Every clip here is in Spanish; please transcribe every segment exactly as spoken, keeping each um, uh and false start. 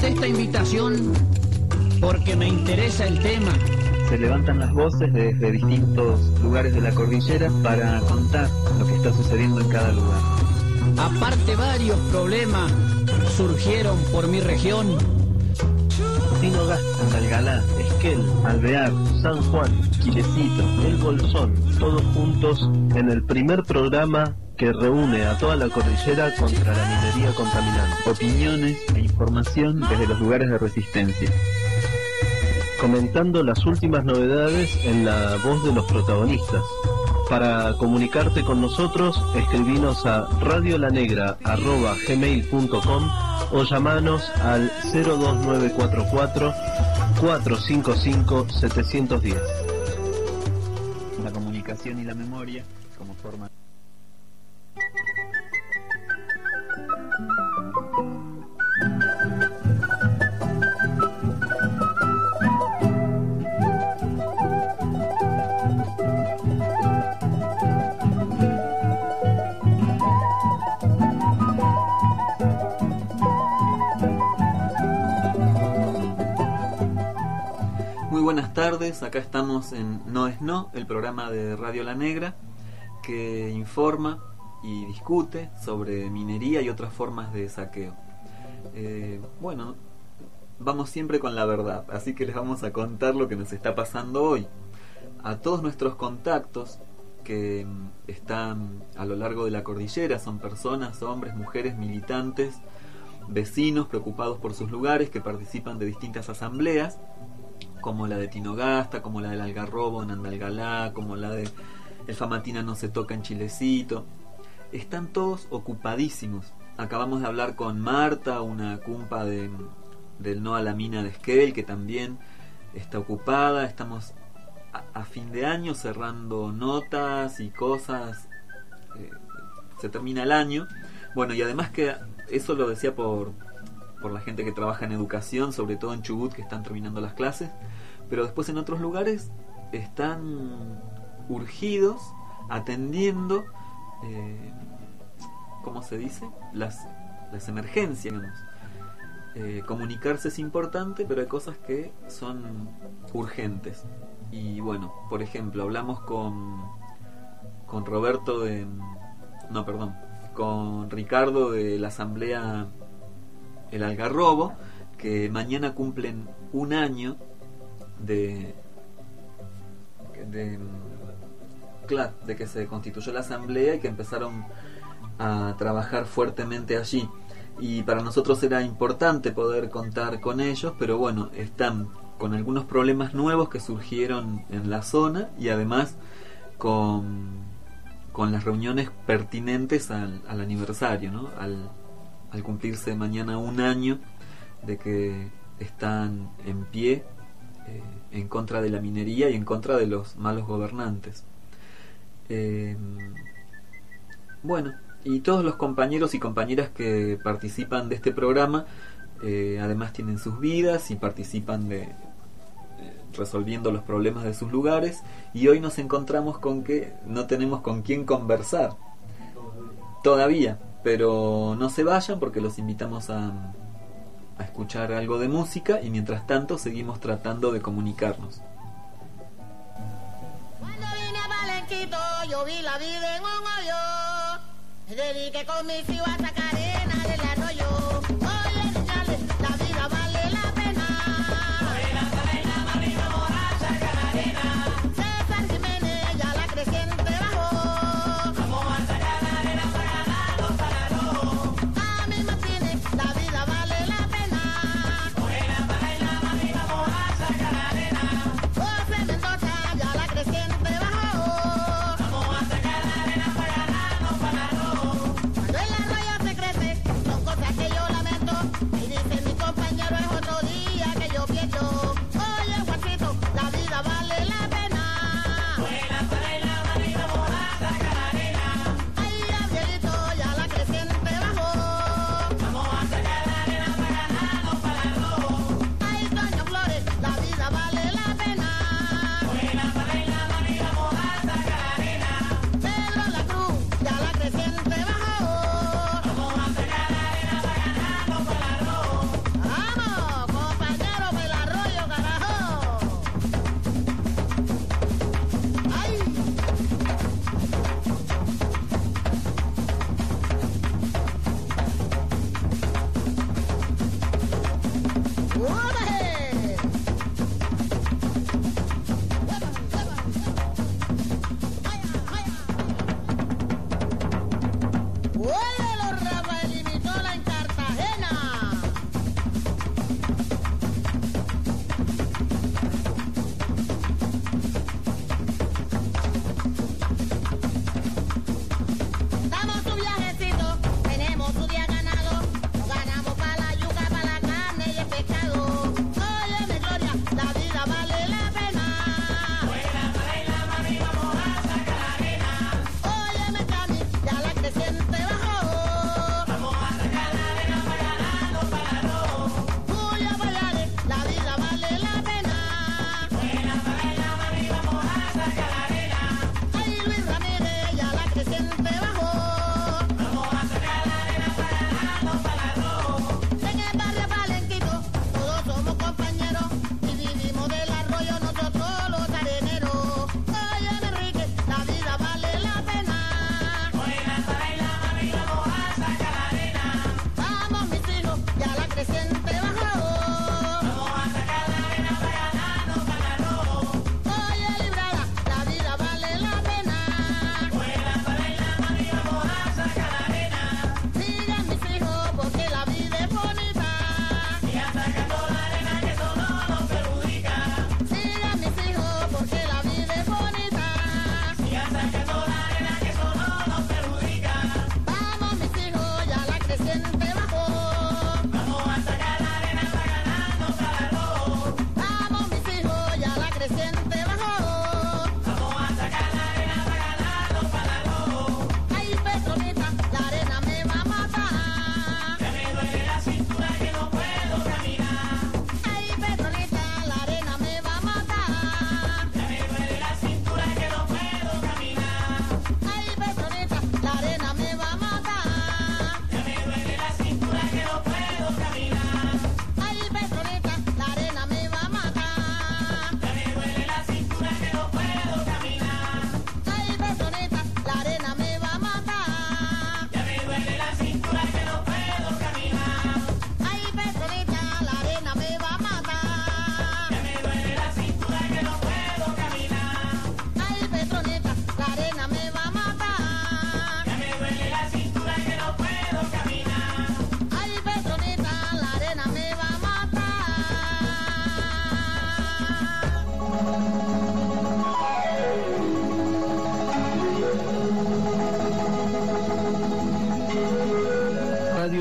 Acepté esta invitación porque me interesa el tema. Se levantan las voces desde distintos lugares de la cordillera para contar lo que está sucediendo en cada lugar. Aparte, varios problemas surgieron por mi región. Tinogasta, Andalgalá, Esquel, Alvear, San Juan, Quilecito, El Bolsón, todos juntos en el primer programa que reúne a toda la cordillera contra la minería contaminante. Opiniones e información desde los lugares de resistencia. Comentando las últimas novedades en la voz de los protagonistas. Para comunicarte con nosotros, escribinos a radiolanegra arroba gmail punto com o llamanos al cero dos nueve cuatro cuatro, cuatro cinco cinco, siete uno cero. La comunicación y la memoria como forma. Buenas tardes, acá estamos en No es No, el programa de Radio La Negra que informa y discute sobre minería y otras formas de saqueo. Eh, bueno, vamos siempre con la verdad, así que les vamos a contar lo que nos está pasando hoy. A todos nuestros contactos que están a lo largo de la cordillera, son personas, hombres, mujeres, militantes, vecinos preocupados por sus lugares que participan de distintas asambleas, como la de Tinogasta, como la del Algarrobo en Andalgalá, como la de El Famatina no se toca en Chilecito. Están todos ocupadísimos. Acabamos de hablar con Marta, una cumpa de, del No a la Mina de Esquel, que también está ocupada. Estamos a, a fin de año cerrando notas y cosas. Eh, se termina el año. Bueno, y además que eso lo decía por... por la gente que trabaja en educación, sobre todo en Chubut, que están terminando las clases, pero después en otros lugares están urgidos, atendiendo, eh, ¿cómo se dice? Las, las emergencias, digamos. Eh, comunicarse es importante, pero hay cosas que son urgentes. Y bueno, por ejemplo, hablamos con, con Roberto de... No, perdón, con Ricardo de la Asamblea El Algarrobo, que mañana cumplen un año de, de, claro, de que se constituyó la asamblea y que empezaron a trabajar fuertemente allí. Y para nosotros era importante poder contar con ellos, pero bueno, están con algunos problemas nuevos que surgieron en la zona y además con, con las reuniones pertinentes al, al aniversario, ¿no? Al, al cumplirse mañana un año de que están en pie eh, en contra de la minería y en contra de los malos gobernantes. Eh, bueno, y todos los compañeros y compañeras que participan de este programa eh, además tienen sus vidas y participan de eh, resolviendo los problemas de sus lugares, y hoy nos encontramos con que no tenemos con quién conversar todavía. Pero no se vayan porque los invitamos a, a escuchar algo de música y mientras tanto seguimos tratando de comunicarnos. Cuando vine a Palenquito yo vi la vida en un hoyo. Me dediqué con mis hijos a sacar arena del arroyo. Oye, señales, la vida vale la pena. Morena, salena, marina, borracha, canarena. César Jiménez, ya la creciente bajó. Vamos a sacar la arena para ganarnos para rojo. A mí Martínez, la vida vale la pena. Morena, salena, marina, borracha, canarena. José Mendoza, ya la creciente bajó. Vamos a sacar la arena para ganarnos para rojo. Cuando el arroyo se crece, son cosas que yo lamento.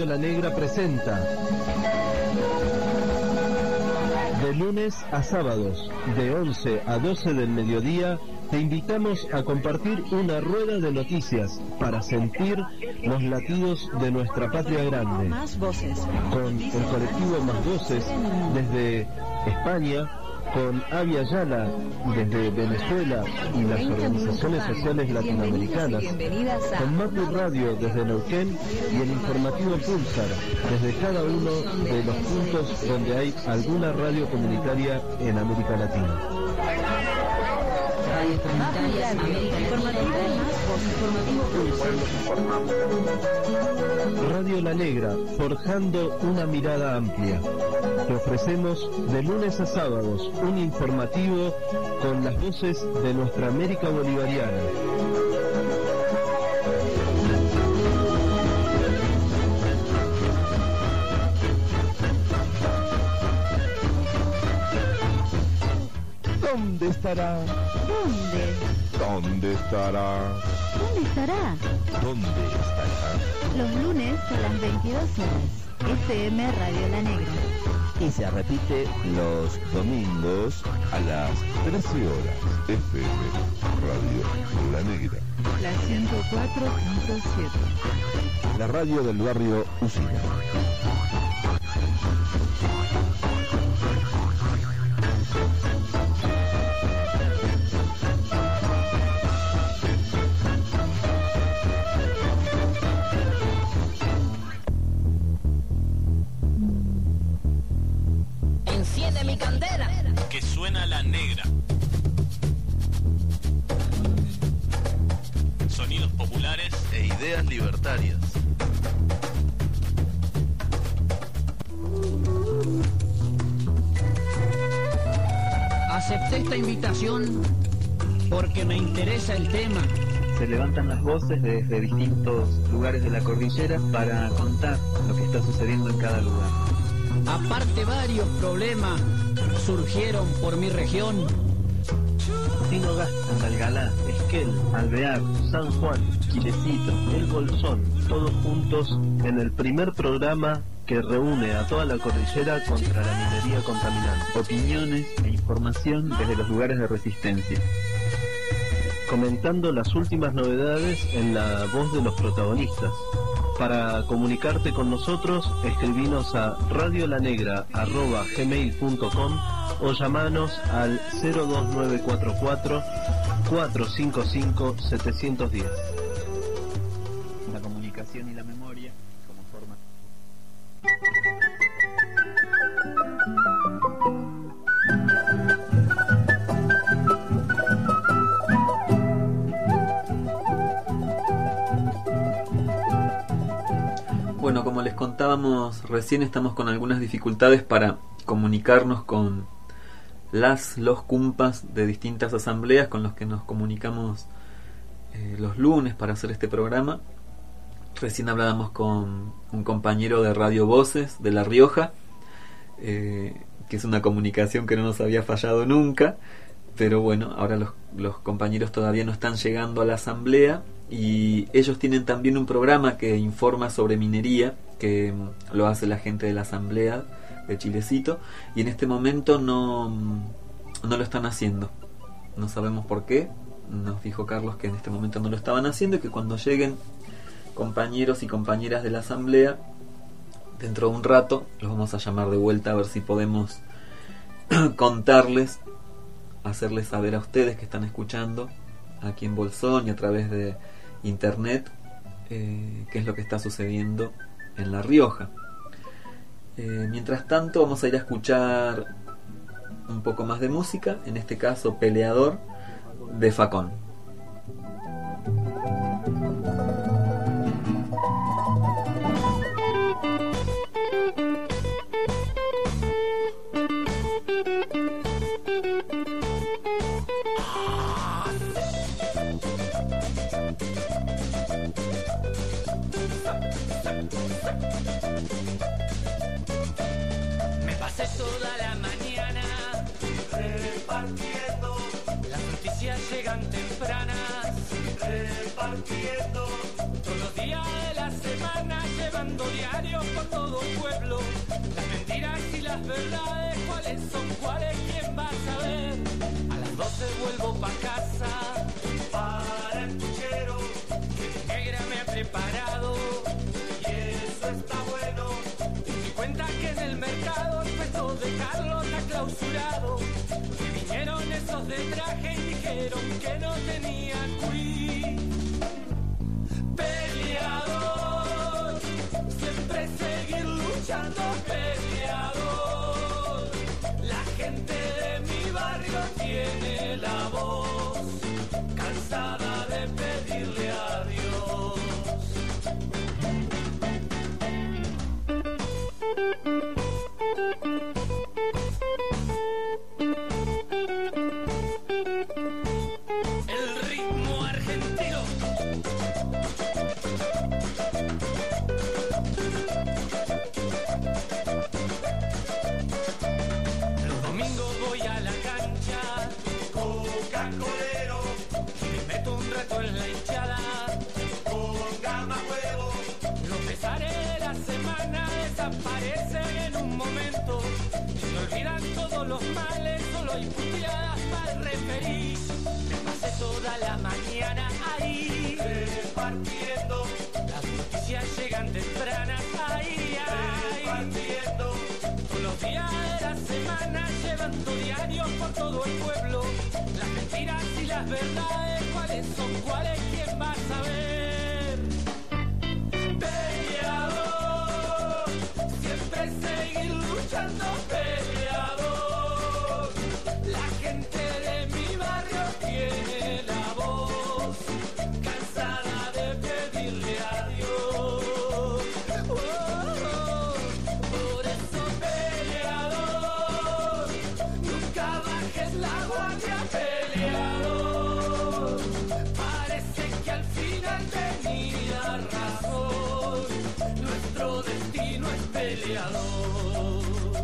La Negra presenta de lunes a sábados, de once a doce del mediodía, te invitamos a compartir una rueda de noticias para sentir los latidos de nuestra patria grande. Más voces. Con el colectivo Más Voces desde España, con Avia Yala desde Venezuela y las organizaciones sociales latinoamericanas, con Mapu Radio desde Neuquén y el informativo Pulsar desde cada uno de los puntos donde hay alguna radio comunitaria en América Latina. Radio Comunitaria Radio La Negra, forjando una mirada amplia. Te ofrecemos de lunes a sábados un informativo con las voces de nuestra América bolivariana. ¿Dónde estará? ¿Dónde? ¿Dónde estará? ¿Dónde estará? ¿Dónde estará? Los lunes a las veintidós horas. F M Radio La Negra. Y se repite los domingos a las trece horas. F M Radio La Negra. La ciento cuatro punto siete. La radio del barrio Usina. Enciende mi candela. Que suena La Negra. Sonidos populares E ideas libertarias. Acepté esta invitación porque me interesa el tema. Se levantan las voces desde distintos lugares de la cordillera para contar lo que está sucediendo en cada lugar. Aparte, varios problemas surgieron por mi región. Tinogasta, Algalá, Esquel, Alvear, San Juan, Chilecito, El Bolsón, todos juntos en el primer programa que reúne a toda la cordillera contra la minería contaminante. Opiniones e información desde los lugares de resistencia. Comentando las últimas novedades en la voz de los protagonistas. Para comunicarte con nosotros, escribinos a radiolanegra arroba gmail punto com o llamanos al cero dos nueve cuatro cuatro, cuatro cinco cinco, siete uno cero. La comunicación y la memoria como forma. Bueno, como les contábamos recién, estamos con algunas dificultades para comunicarnos con las, los cumpas de distintas asambleas con los que nos comunicamos eh, los lunes para hacer este programa. Recién hablábamos con un compañero de Radio Voces de La Rioja, eh, que es una comunicación que no nos había fallado nunca, pero bueno, ahora los, los compañeros todavía no están llegando a la asamblea. Y ellos tienen también un programa que informa sobre minería, que lo hace la gente de la asamblea de Chilecito, y en este momento no, no lo están haciendo. No sabemos por qué. Nos dijo Carlos que en este momento no lo estaban haciendo y que cuando lleguen compañeros y compañeras de la asamblea, dentro de un rato, los vamos a llamar de vuelta a ver si podemos contarles, hacerles saber a ustedes que están escuchando aquí en Bolsón y a través de internet eh, qué es lo que está sucediendo en La Rioja. Eh, mientras tanto vamos a ir a escuchar un poco más de música, en este caso Peleador de Facón. Me pasé toda la mañana repartiendo, las noticias llegan tempranas, repartiendo, todos los días de la semana llevando diario diario por todo el pueblo. Las mentiras y las verdades, cuáles son cuáles, quién va a saber. A las doce vuelvo pa' casa para el puchero que mi negra me ha preparado. Y eso está bueno. Y me cuenta que en el mercado el puesto de Carlos ha clausurado. Que vinieron esos de traje y dijeron que no tenía quiz. Peleador, siempre seguir luchando, peleador. La gente de mi barrio tiene la voz cansada de pedirle adiós. El ritmo argentino. Los domingos voy a la cancha, coca-colero, me meto un rato en la hinchada, con gama huevo. Los pesares de la semana desaparecen en un momento, se olvidan todos los males, solo hay puteadas para referir. Me pasé toda la mañana ahí, repartiendo, las noticias llegan tempranas ahí, ahí, repartiendo. Todos los días de la semana llevando diarios por todo el pueblo. Las mentiras y las verdades, cuáles son cuáles, quién va a saber. Peleador, siempre seguir luchando, peleador. La gente de mi barrio tiene la voz cansada de pedirle adiós. Oh, oh, por eso peleador, nunca bajes la guardia, peleador. Parece que al final tenía razón, nuestro destino es peleador.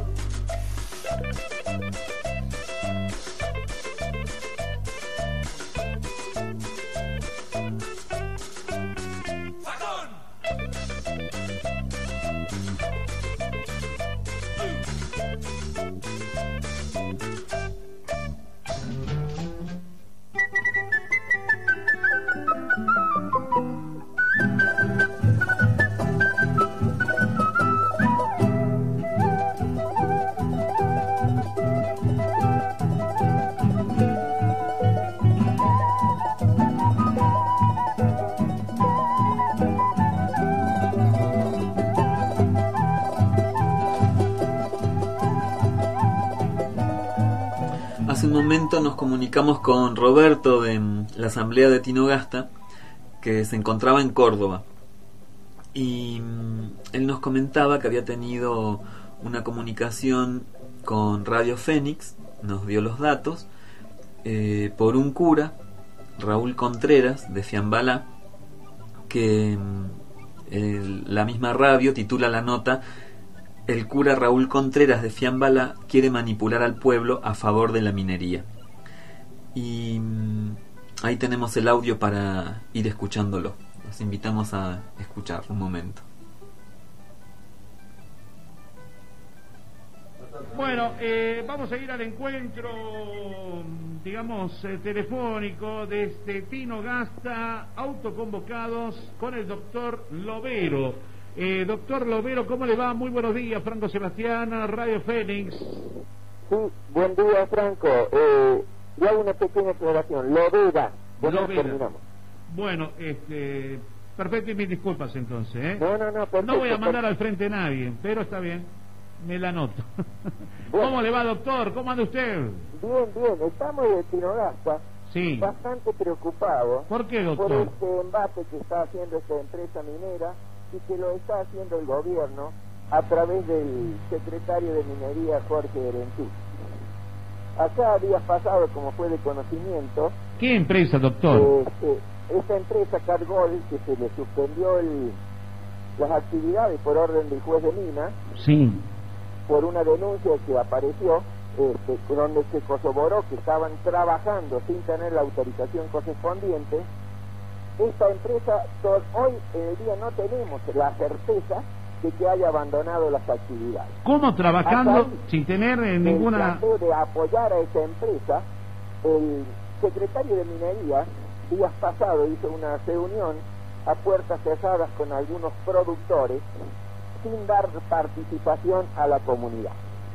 Hace un momento nos comunicamos con Roberto de la asamblea de Tinogasta, que se encontraba en Córdoba, y él nos comentaba que había tenido una comunicación con Radio Fénix, nos dio los datos, eh, por un cura, Raúl Contreras de Fiambalá, que el, la misma radio titula la nota: el cura Raúl Contreras de Fiambalá quiere manipular al pueblo a favor de la minería. Y ahí tenemos el audio para ir escuchándolo. Los invitamos a escuchar un momento. Bueno, eh, vamos a ir al encuentro, digamos, eh, telefónico desde Tinogasta, autoconvocados con el doctor Lovero. Eh, doctor Lovero, ¿cómo le va? Muy buenos días, Franco Sebastián, Radio Fénix. Sí, buen día, Franco. Eh, yo hago una pequeña aclaración. Lovera. Lovera. Terminamos. Bueno, este, perfecto, y mis disculpas entonces, ¿eh? No, no, no, perfecto. No voy a mandar al frente a nadie, pero está bien, me la anoto. Bueno. ¿Cómo le va, doctor? ¿Cómo anda usted? Bien, bien, estamos de Tinogasta. Sí. Bastante preocupados. ¿Por qué, doctor? Por este embate que está haciendo esta empresa minera y que lo está haciendo el gobierno a través del secretario de Minería, Jorge Erentú. Acá días pasados, como fue de conocimiento... ¿Qué empresa, doctor? Este, esta empresa Cargol, que se le suspendió el, las actividades por orden del juez de Mina, sí, por una denuncia que apareció, este, donde se corroboró que estaban trabajando sin tener la autorización correspondiente. Esta empresa, hoy en el día no tenemos la certeza de que haya abandonado las actividades. ¿Cómo trabajando Acá, sin tener eh, ninguna... El de apoyar a esa empresa, el secretario de Minería, días pasados, hizo una reunión a puertas cerradas con algunos productores sin dar participación a la comunidad.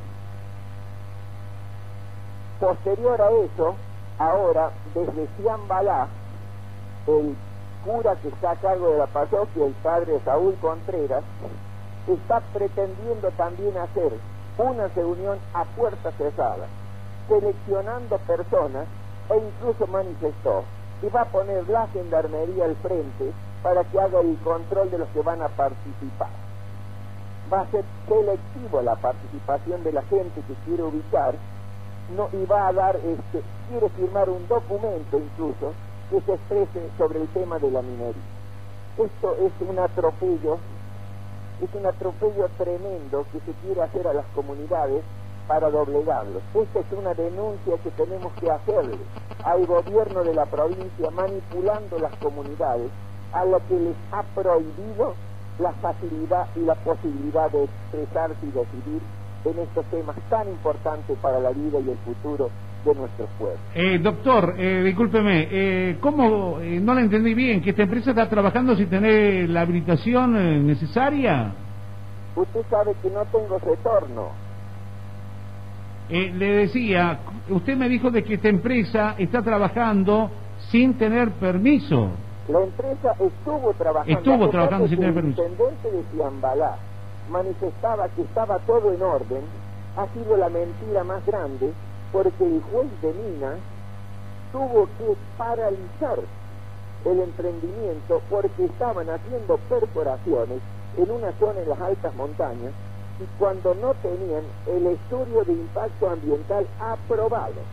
Posterior a eso, ahora, desde Ciambalá, el cura que está a cargo de la parroquia, el padre Saúl Contreras, está pretendiendo también hacer una reunión a puertas cerradas, seleccionando personas, e incluso manifestó que va a poner la gendarmería al frente para que haga el control de los que van a participar. Va a ser selectivo la participación de la gente que quiere ubicar, no, y va a dar, este, quiere firmar un documento incluso que se exprese sobre el tema de la minería. Esto es un atropello, es un atropello tremendo que se quiere hacer a las comunidades para doblegarlos. Esta es una denuncia que tenemos que hacerle al gobierno de la provincia, manipulando las comunidades, a lo que les ha prohibido la facilidad y la posibilidad de expresarse y decidir en estos temas tan importantes para la vida y el futuro de nuestros pueblos. Eh, doctor, eh, discúlpeme, eh, ¿cómo? Eh, no le entendí bien, que esta empresa está trabajando sin tener la habilitación eh, necesaria. Usted sabe que no tengo retorno. Eh, le decía, usted me dijo de que esta empresa está trabajando sin tener permiso. La empresa estuvo trabajando. Estuvo trabajando sin tener permiso. El intendente de Ciambalá manifestaba que estaba todo en orden. Ha sido la mentira más grande, porque el juez de Mina tuvo que paralizar el emprendimiento porque estaban haciendo perforaciones en una zona en las altas montañas y cuando no tenían el estudio de impacto ambiental aprobado.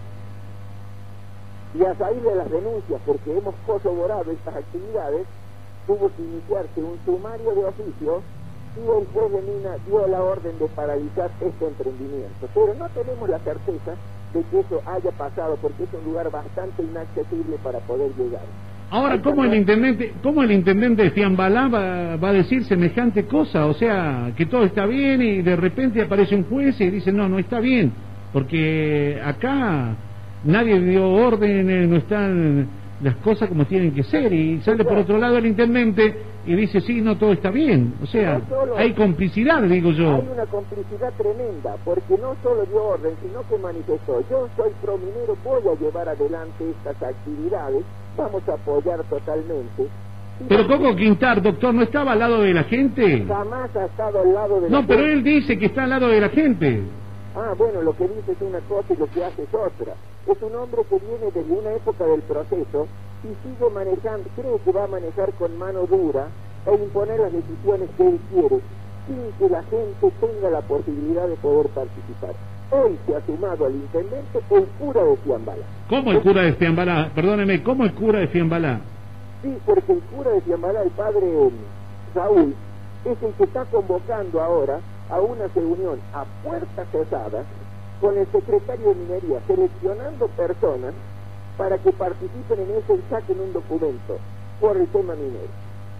Y a raíz de las denuncias, porque hemos corroborado estas actividades, tuvo que iniciarse un sumario de oficio y el juez de Mina dio la orden de paralizar este emprendimiento. Pero no tenemos la certeza de que eso haya pasado, porque es un lugar bastante inaccesible para poder llegar. Ahora, ¿cómo el intendente, cómo el intendente de Ciambalá va, va a decir semejante cosa? O sea, que todo está bien y de repente aparece un juez y dice, no, no está bien, porque acá nadie dio órdenes, no están las cosas como tienen que ser, y sale por otro lado el intendente y dice, sí, no, todo está bien. O sea, no hay complicidad, digo yo. Hay una complicidad tremenda, porque no solo dio orden, sino que manifestó, yo soy prominero, voy a llevar adelante estas actividades, vamos a apoyar totalmente. Pero Coco Quintar, doctor, ¿no estaba al lado de la gente? Jamás ha estado al lado de la no, gente. No, pero él dice que está al lado de la gente. Ah, bueno, lo que dice es una cosa y lo que hace es otra. Es un hombre que viene desde una época del proceso y sigue manejando, cree que va a manejar con mano dura e imponer las decisiones que él quiere, sin que la gente tenga la posibilidad de poder participar. Hoy se ha sumado al intendente el cura de Ciambalá. ¿Cómo el cura de Ciambalá? Perdóneme, ¿cómo el cura de Ciambalá? Sí, porque el cura de Ciambalá, el padre Saúl, es el que está convocando ahora a una reunión a puertas cerradas con el secretario de Minería, seleccionando personas para que participen en eso y saquen un documento por el tema minero.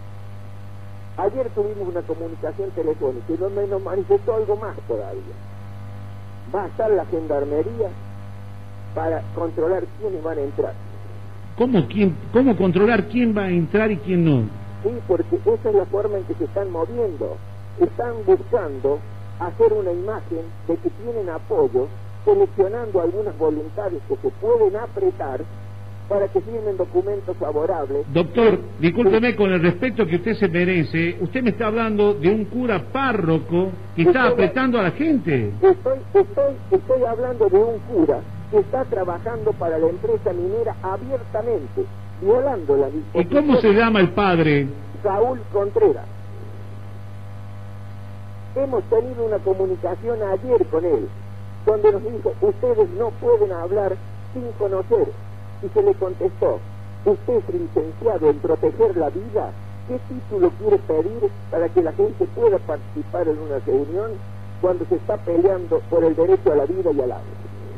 Ayer tuvimos una comunicación telefónica y donde nos manifestó algo más todavía. Va a estar la gendarmería para controlar quiénes van a entrar. ¿Cómo, quién, ¿Cómo controlar quién va a entrar y quién no? Sí, porque esa es la forma en que se están moviendo. Están buscando hacer una imagen de que tienen apoyo, seleccionando algunas voluntades que se pueden apretar para que firmen documentos favorables. Doctor, discúlpeme, con el respeto que usted se merece, usted me está hablando de un cura párroco que está estoy, apretando a la gente. Estoy, estoy, estoy hablando de un cura que está trabajando para la empresa minera abiertamente, violando la disposición. ¿Y cómo se llama el padre? Saúl Contreras. Hemos tenido una comunicación ayer con él, donde nos dijo, ustedes no pueden hablar sin conocer. Y se le contestó, usted es licenciado en proteger la vida, ¿qué título quiere pedir para que la gente pueda participar en una reunión cuando se está peleando por el derecho a la vida y al agua?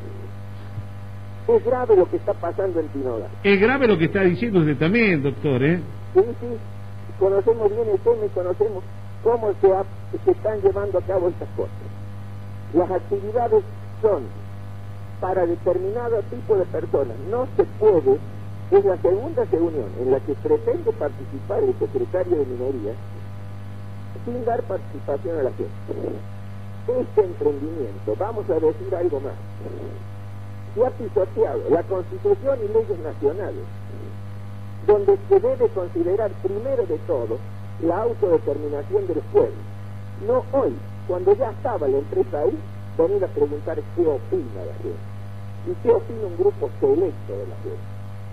Es grave lo que está pasando en Tinoga. Es grave lo que está diciendo usted también, doctor, ¿eh? Sí, sí, conocemos bien el tema y conocemos cómo se, ha, se están llevando a cabo estas cosas. Las actividades son para determinado tipo de personas. No se puede, es la segunda reunión en la que pretende participar el secretario de Minería sin dar participación a la gente. Este emprendimiento, vamos a decir algo más, se ha pisoteado la Constitución y leyes nacionales, donde se debe considerar primero de todo la autodeterminación del pueblo. No hoy, cuando ya estaba la empresa ahí, venir a preguntar qué opina la gente y qué opina un grupo selecto de la gente.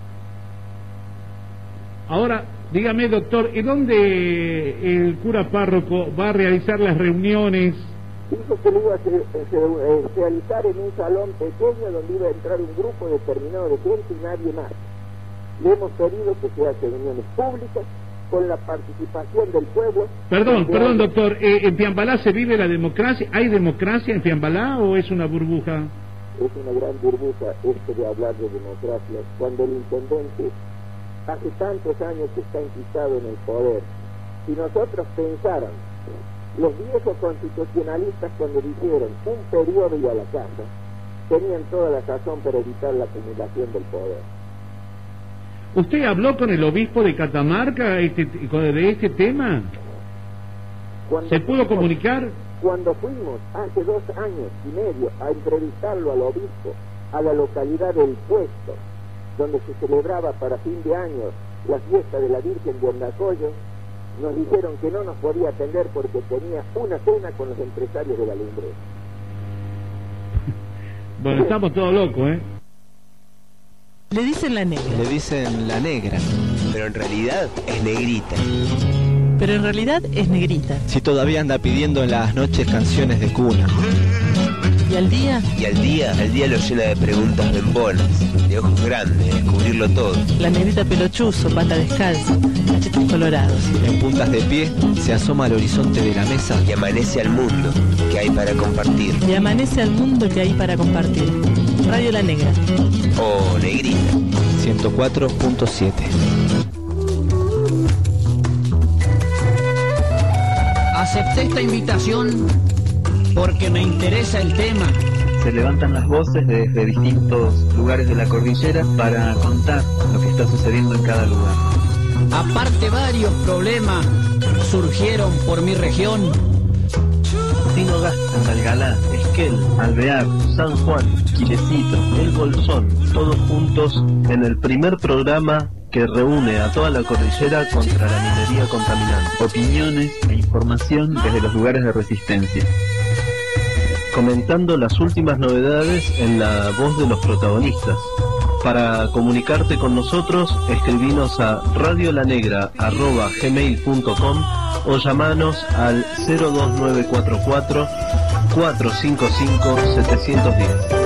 Ahora, dígame, doctor, ¿y dónde el cura párroco va a realizar las reuniones? Dijo que lo iba a hacer, eh, realizar en un salón pequeño donde iba a entrar un grupo determinado de gente y nadie más. Le hemos pedido que se hagan reuniones públicas con la participación del pueblo. Perdón, perdón, doctor, eh, ¿en Fiambalá se vive la democracia? ¿Hay democracia en Fiambalá o es una burbuja? Es una gran burbuja esto de hablar de democracia, cuando el intendente hace tantos años que está enquistado en el poder. Si nosotros pensáramos, los viejos constitucionalistas cuando dijeron un periodo y a la casa, tenían toda la razón para evitar la acumulación del poder. ¿Usted habló con el obispo de Catamarca este, de este tema? Cuando ¿Se pudo fuimos, comunicar? Cuando fuimos hace dos años y medio a entrevistarlo al obispo a la localidad del Puesto, donde se celebraba para fin de año la fiesta de la Virgen de Ondacoyo, nos dijeron que no nos podía atender porque tenía una cena con los empresarios de la lumbre. Bueno, estamos todos locos, ¿eh? Le dicen la negra. Le dicen la negra, pero en realidad es negrita. Pero en realidad es negrita. Si todavía anda pidiendo en las noches canciones de cuna. ¿Y al día? Y al día, al día lo llena de preguntas bembonas, de ojos grandes, de descubrirlo todo. La negrita pelochuzo, pata descalza, cachetes colorados. En puntas de pie se asoma al horizonte de la mesa y amanece al mundo que hay para compartir. Y amanece al mundo que hay para compartir. Radio La Negra. O Negrita. ciento cuatro punto siete. Acepté esta invitación porque me interesa el tema. Se levantan las voces desde distintos lugares de la cordillera para contar lo que está sucediendo en cada lugar. Aparte, varios problemas surgieron por mi región. Tino Gasta, Salgalá, Esquel, Alvear, San Juan, Quilecito, El Bolsón, todos juntos en el primer programa que reúne a toda la cordillera contra la minería contaminante. Opiniones e información desde los lugares de resistencia. Comentando las últimas novedades en la voz de los protagonistas. Para comunicarte con nosotros, escribinos a radiolanegra arroba gmail punto com o llamanos al cero dos nueve cuatro cuatro, cuatro cinco cinco, siete uno cero.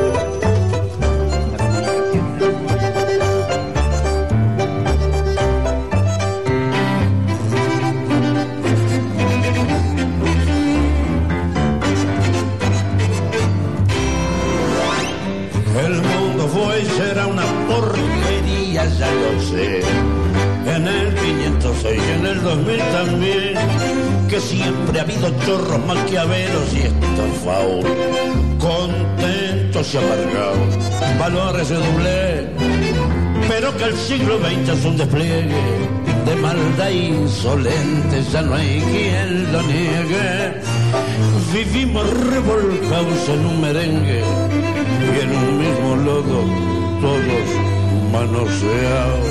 Ya lo sé, en el quinientos seis y en el dos mil también, que siempre ha habido chorros, maquiavelos y estafados, contentos y amargados, valores de doble, pero que el siglo veinte es un despliegue de maldad insolente, ya no hay quien lo niegue. Vivimos revolcados en un merengue y en un mismo lodo, todos manoseado.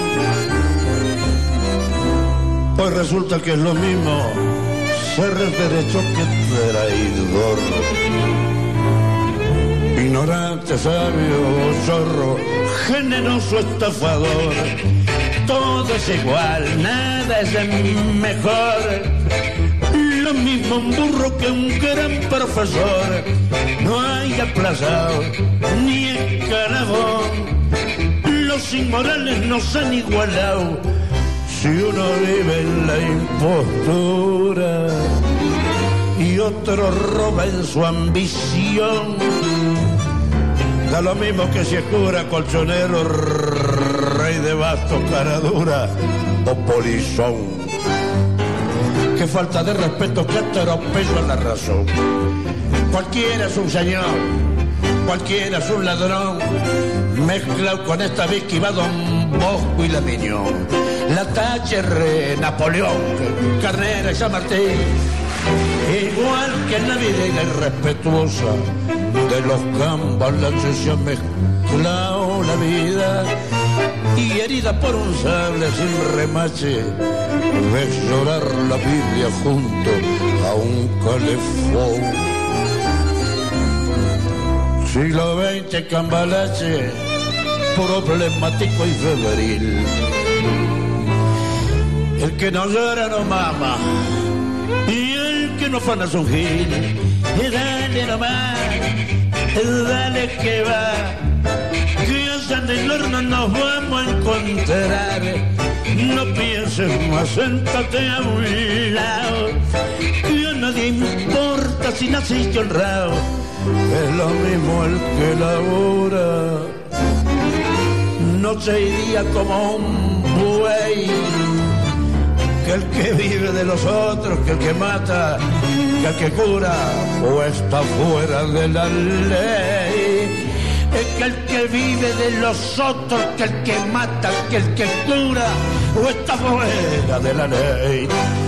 Pues resulta que es lo mismo ser derecho que traidor, ignorante, sabio, zorro, generoso, estafador. Todo es igual, nada es mejor. Lo mismo un burro que un gran profesor. No hay aplazado ni escalafón. Los inmorales nos han igualado si uno vive en la impostura y otro roba en su ambición. Da lo mismo que si es cura, colchonero, rey de bastos, cara dura o polizón. qué falta de respeto, qué atropello a la razón. Cualquiera es un señor, cualquiera es un ladrón, mezclado con esta Vicky va Don Bosco y la Miñón, la Thatcher, Napoleón, Carnera y San Martín. Igual que en la vida irrespetuosa de los cambalaches se ha mezclado la vida, y herida por un sable sin remache ves llorar la Biblia junto a un calefón. Siglo veinte cambalache problemático y febril, el que no llora no mama y el que no fana es un gil. Y dale nomás, dale que va, que allá en el horno nos vamos a encontrar. No pienses más, siéntate a un lado, que a nadie importa si naciste honrado. Es lo mismo el que labora noche y día como un buey, que el que vive de los otros, que el que mata, que el que cura o está fuera de la ley. Es que el que vive de los otros, que el que mata, que el que cura o está fuera de la ley.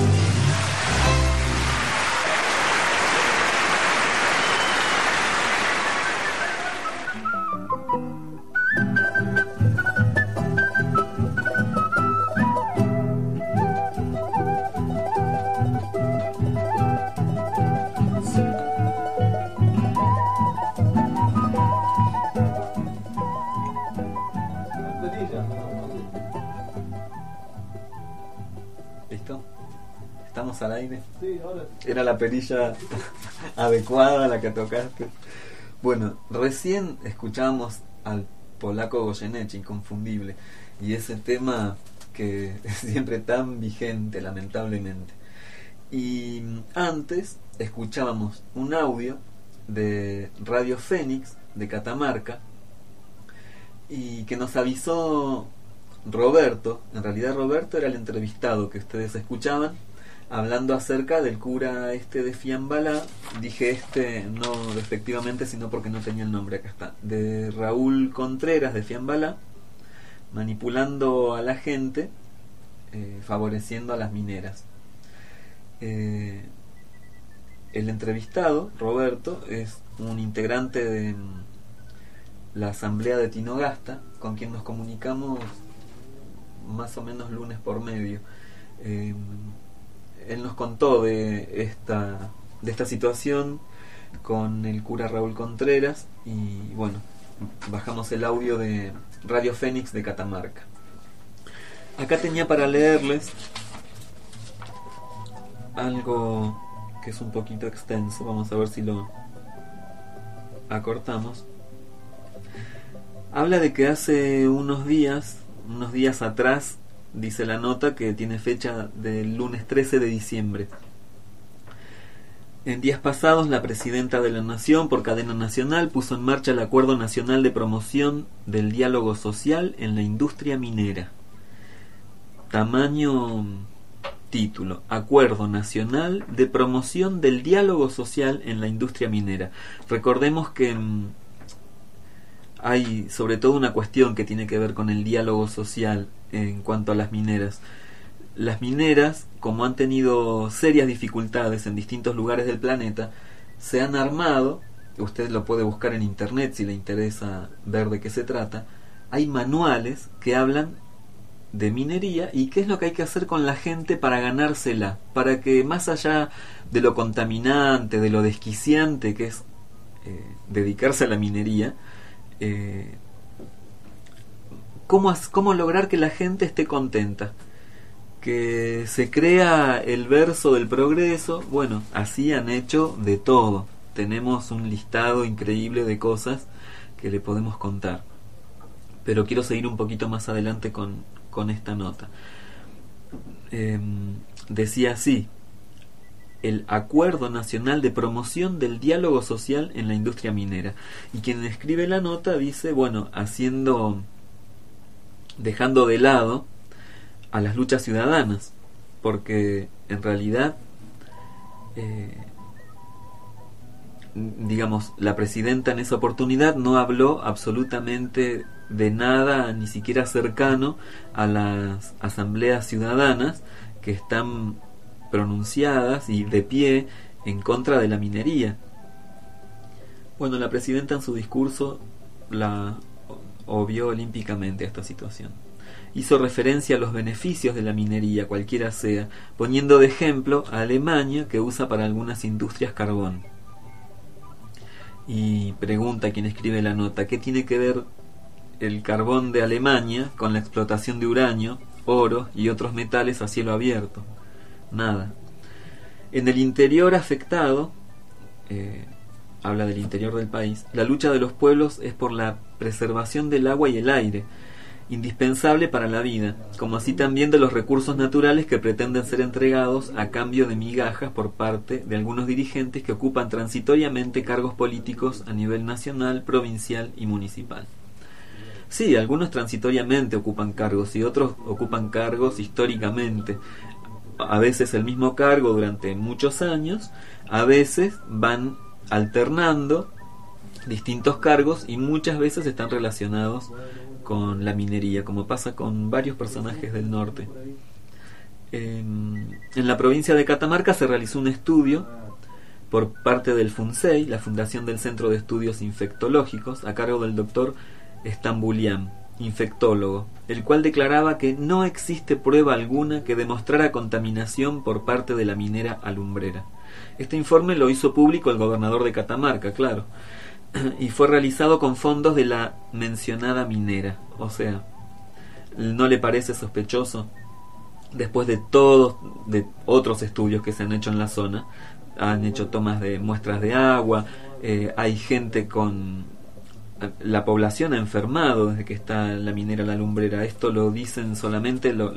Al aire. Sí, ahora. Era la perilla adecuada la que tocaste. Bueno, recién escuchamos al polaco Goyeneche, inconfundible, y ese tema que es siempre tan vigente, lamentablemente. Y antes escuchábamos un audio de Radio Fénix de Catamarca, y que nos avisó Roberto. En realidad Roberto era el entrevistado que ustedes escuchaban, hablando acerca del cura este de Fiambalá. Dije este no despectivamente, sino porque no tenía el nombre, acá está, de Raúl Contreras de Fiambalá, manipulando a la gente, eh, favoreciendo a las mineras. Eh, el entrevistado, Roberto, es un integrante de la asamblea de Tinogasta, con quien nos comunicamos más o menos lunes por medio. Eh, Él nos contó de esta, de esta situación con el cura Raúl Contreras, y bueno, bajamos el audio de Radio Fénix de Catamarca. Acá tenía para leerles algo que es un poquito extenso, vamos a ver si lo acortamos. Habla de que hace unos días, unos días atrás, dice la nota que tiene fecha del lunes trece de diciembre. En días pasados, la presidenta de la Nación, por cadena nacional, puso en marcha el Acuerdo Nacional de Promoción del Diálogo Social en la Industria Minera. Tamaño, título: Acuerdo Nacional de Promoción del Diálogo Social en la Industria Minera. Recordemos que mmm, hay sobre todo una cuestión que tiene que ver con el diálogo social en cuanto a las mineras. Las mineras, como han tenido serias dificultades en distintos lugares del planeta, se han armado, usted lo puede buscar en internet si le interesa ver de qué se trata, hay manuales que hablan de minería y qué es lo que hay que hacer con la gente para ganársela, para que más allá de lo contaminante, de lo desquiciante que es eh, dedicarse a la minería, eh, ¿Cómo, cómo lograr que la gente esté contenta, que se crea el verso del progreso. Bueno, así han hecho de todo. Tenemos un listado increíble de cosas que le podemos contar, pero quiero seguir un poquito más adelante con, con esta nota. Eh, decía así: el Acuerdo Nacional de Promoción del Diálogo Social en la Industria Minera. Y quien escribe la nota dice, bueno, haciendo, dejando de lado a las luchas ciudadanas, porque en realidad, eh, digamos, la presidenta en esa oportunidad no habló absolutamente de nada, ni siquiera cercano a las asambleas ciudadanas que están pronunciadas y de pie en contra de la minería. Bueno, la presidenta en su discurso la obvió olímpicamente a esta situación. Hizo referencia a los beneficios de la minería, cualquiera sea, poniendo de ejemplo a Alemania, que usa para algunas industrias carbón. Y pregunta a quien escribe la nota, ¿qué tiene que ver el carbón de Alemania con la explotación de uranio, oro y otros metales a cielo abierto? Nada. En el interior afectado, eh, habla del interior del país, la lucha de los pueblos es por la preservación del agua y el aire, indispensable para la vida, como así también de los recursos naturales que pretenden ser entregados a cambio de migajas por parte de algunos dirigentes que ocupan transitoriamente cargos políticos a nivel nacional, provincial y municipal. Sí, algunos transitoriamente ocupan cargos y otros ocupan cargos históricamente, a veces el mismo cargo durante muchos años, a veces van alternando distintos cargos y muchas veces están relacionados con la minería, como pasa con varios personajes del norte. En, en la provincia de Catamarca se realizó un estudio por parte del FUNSEI, la Fundación del Centro de Estudios Infectológicos, a cargo del doctor Stambulian, infectólogo, el cual declaraba que no existe prueba alguna que demostrara contaminación por parte de la minera alumbrera. Este informe lo hizo público el gobernador de Catamarca, claro, y fue realizado con fondos de la mencionada minera. O sea, ¿no le parece sospechoso? Después de todos de otros estudios que se han hecho en la zona, han hecho tomas de muestras de agua, eh, hay gente con... la población ha enfermado desde que está la minera la lumbrera. Esto lo dicen solamente lo,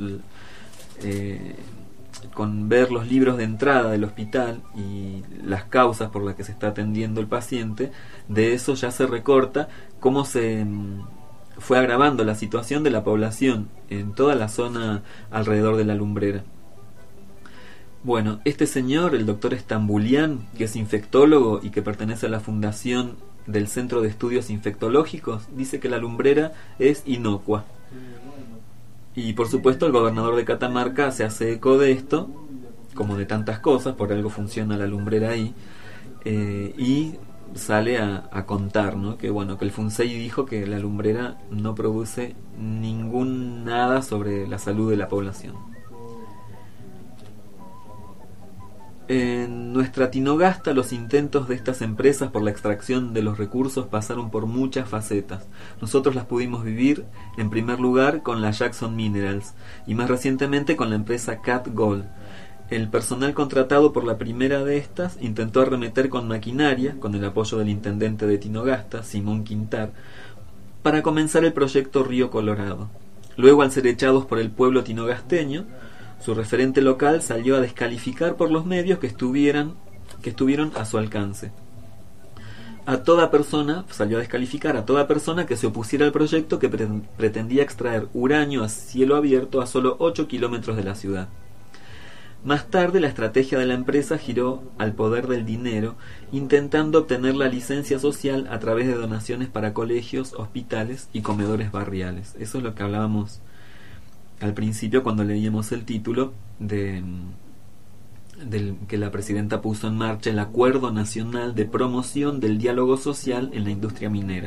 eh, con ver los libros de entrada del hospital y las causas por las que se está atendiendo el paciente. De eso ya se recorta cómo se fue agravando la situación de la población en toda la zona alrededor de la lumbrera. Bueno, este señor, el doctor Stambulian, que es infectólogo y que pertenece a la fundación del Centro de Estudios Infectológicos, dice que la lumbrera es inocua. Y por supuesto el gobernador de Catamarca se hace eco de esto, como de tantas cosas, por algo funciona la lumbrera ahí, eh, y sale a, a contar, ¿no? que bueno que el FUNSEI dijo que la lumbrera no produce ningún nada sobre la salud de la población. En nuestra Tinogasta los intentos de estas empresas por la extracción de los recursos pasaron por muchas facetas. Nosotros las pudimos vivir en primer lugar con la Jackson Minerals y más recientemente con la empresa Cat Gold. El personal contratado por la primera de estas intentó arremeter con maquinaria, con el apoyo del intendente de Tinogasta, Simón Quintar, para comenzar el proyecto Río Colorado. Luego, al ser echados por el pueblo tinogasteño, su referente local salió a descalificar por los medios que estuvieran que estuvieron a su alcance. A toda persona, salió a descalificar a toda persona que se opusiera al proyecto que pretendía extraer uranio a cielo abierto a solo ocho kilómetros de la ciudad. Más tarde, la estrategia de la empresa giró al poder del dinero, intentando obtener la licencia social a través de donaciones para colegios, hospitales y comedores barriales. Eso es lo que hablábamos al principio cuando leíamos el título de, del que la presidenta puso en marcha el Acuerdo Nacional de Promoción del Diálogo Social en la Industria Minera.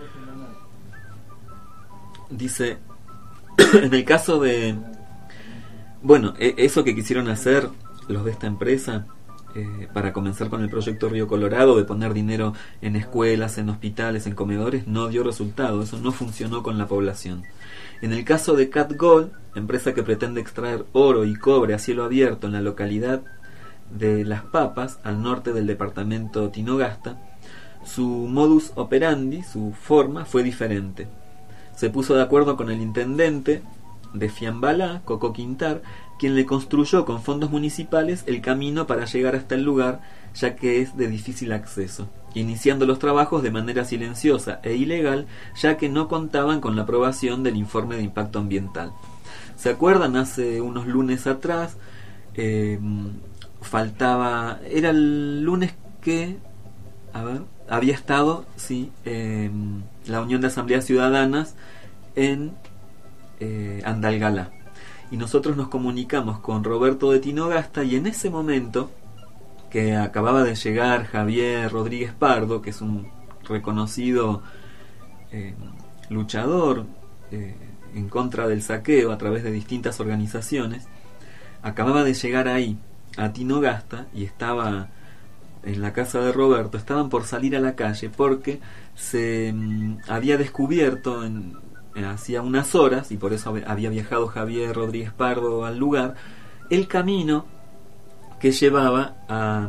Dice, en el caso de, bueno, eso que quisieron hacer los de esta empresa eh, para comenzar con el proyecto Río Colorado, de poner dinero en escuelas, en hospitales, en comedores, no dio resultado. Eso no funcionó con la población. En el caso de Cat Gold, empresa que pretende extraer oro y cobre a cielo abierto en la localidad de Las Papas, al norte del departamento Tinogasta, su modus operandi, su forma, fue diferente. Se puso de acuerdo con el intendente de Fiambalá, Coco Quintar, quien le construyó con fondos municipales el camino para llegar hasta el lugar, ya que es de difícil acceso, iniciando los trabajos de manera silenciosa e ilegal, ya que no contaban con la aprobación del informe de impacto ambiental. ¿Se acuerdan? Hace unos lunes atrás eh, faltaba, era el lunes que, a ver, había estado, sí, eh, la Unión de Asambleas Ciudadanas en eh, Andalgalá. Y nosotros nos comunicamos con Roberto de Tinogasta, y en ese momento que acababa de llegar Javier Rodríguez Pardo, que es un reconocido eh, luchador eh, en contra del saqueo a través de distintas organizaciones, acababa de llegar ahí a Tinogasta y estaba en la casa de Roberto. Estaban por salir a la calle porque se mm, había descubierto en hacía unas horas, y por eso había viajado Javier Rodríguez Pardo al lugar, el camino que llevaba a,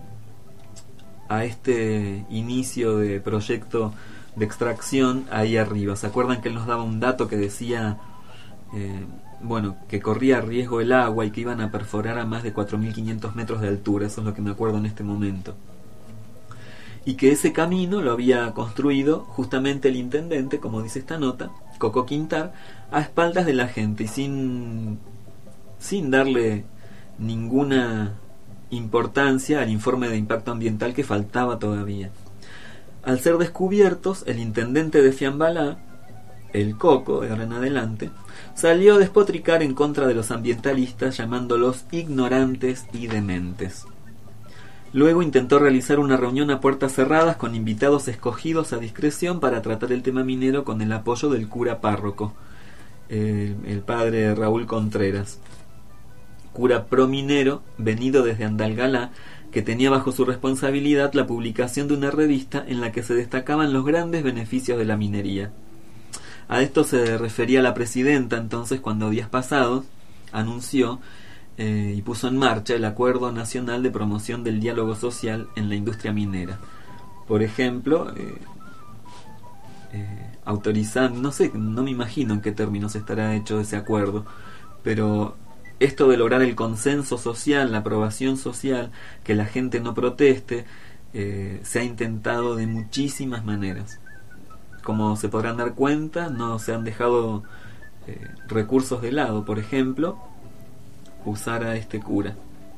a este inicio de proyecto de extracción ahí arriba. ¿Se acuerdan que él nos daba un dato que decía eh, bueno, que corría riesgo el agua y que iban a perforar a más de cuatro mil quinientos metros de altura? Eso es lo que me acuerdo en este momento. Y que ese camino lo había construido justamente el intendente, como dice esta nota, Coco Quintar, a espaldas de la gente y sin, sin darle ninguna importancia al informe de impacto ambiental que faltaba todavía. Al ser descubiertos, el intendente de Fiambalá, el Coco, de ahora en adelante, salió a despotricar en contra de los ambientalistas, llamándolos ignorantes y dementes. Luego intentó realizar una reunión a puertas cerradas con invitados escogidos a discreción para tratar el tema minero con el apoyo del cura párroco, el, el padre Raúl Contreras, cura prominero venido desde Andalgalá, que tenía bajo su responsabilidad la publicación de una revista en la que se destacaban los grandes beneficios de la minería. A esto se refería la presidenta entonces cuando días pasados anunció Eh, y puso en marcha el Acuerdo Nacional de Promoción del Diálogo Social en la Industria Minera. Por ejemplo, eh, eh, autorizando, no sé, no me imagino en qué términos estará hecho ese acuerdo, pero esto de lograr el consenso social, la aprobación social, que la gente no proteste, eh, se ha intentado de muchísimas maneras. Como se podrán dar cuenta, no se han dejado eh, recursos de lado. Por ejemplo, usar a este cura.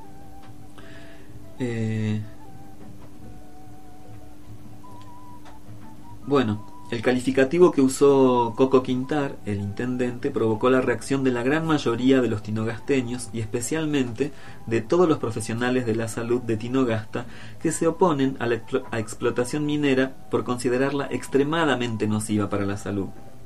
Eh, bueno, el calificativo que usó Coco Quintar, el intendente, provocó la reacción de la gran mayoría de los tinogasteños y especialmente de todos los profesionales de la salud de Tinogasta, que se oponen a la explo- a explotación minera por considerarla extremadamente nociva para la salud.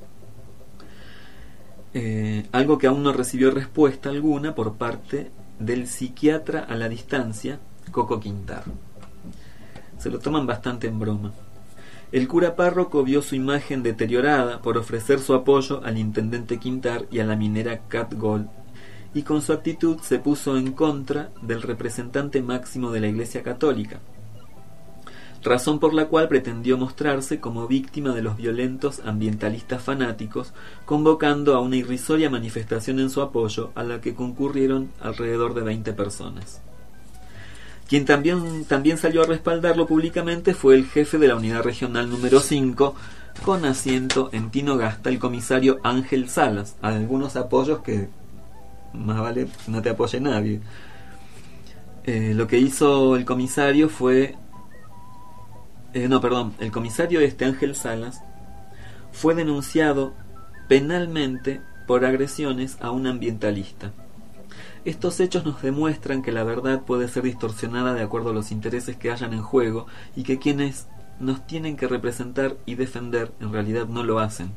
Eh, algo que aún no recibió respuesta alguna por parte del psiquiatra a la distancia, Coco Quintar. Se lo toman bastante en broma. El cura párroco vio su imagen deteriorada por ofrecer su apoyo al intendente Quintar y a la minera Cat Gold, y con su actitud se puso en contra del representante máximo de la Iglesia Católica, razón por la cual pretendió mostrarse como víctima de los violentos ambientalistas fanáticos, convocando a una irrisoria manifestación en su apoyo, a la que concurrieron alrededor de veinte personas. Quien también, también salió a respaldarlo públicamente fue el jefe de la unidad regional número cinco, con asiento en Tinogasta, el comisario Ángel Salas. Algunos apoyos que más vale no te apoye nadie. Eh, lo que hizo el comisario fue Eh, no, perdón, el comisario este Ángel Salas fue denunciado penalmente por agresiones a un ambientalista. Estos hechos nos demuestran que la verdad puede ser distorsionada de acuerdo a los intereses que hayan en juego y que quienes nos tienen que representar y defender en realidad no lo hacen.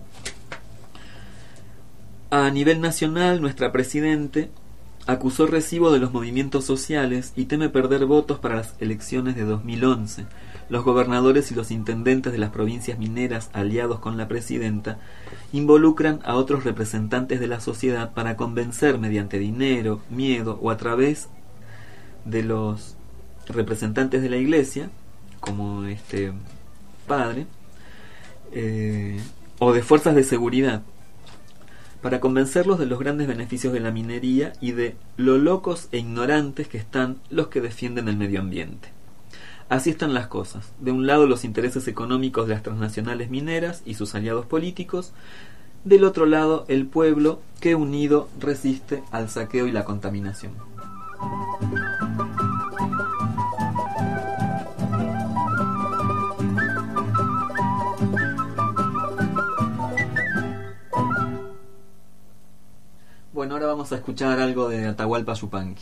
A nivel nacional, nuestra presidente acusó recibo de los movimientos sociales y teme perder votos para las elecciones de dos mil once. Los gobernadores y los intendentes de las provincias mineras, aliados con la presidenta, involucran a otros representantes de la sociedad para convencer mediante dinero, miedo o a través de los representantes de la iglesia, como este padre, eh, o de fuerzas de seguridad, para convencerlos de los grandes beneficios de la minería y de lo locos e ignorantes que están los que defienden el medio ambiente. Así están las cosas. De un lado los intereses económicos de las transnacionales mineras y sus aliados políticos, del otro lado el pueblo que unido resiste al saqueo y la contaminación. Bueno, ahora vamos a escuchar algo de Atahualpa Yupanqui.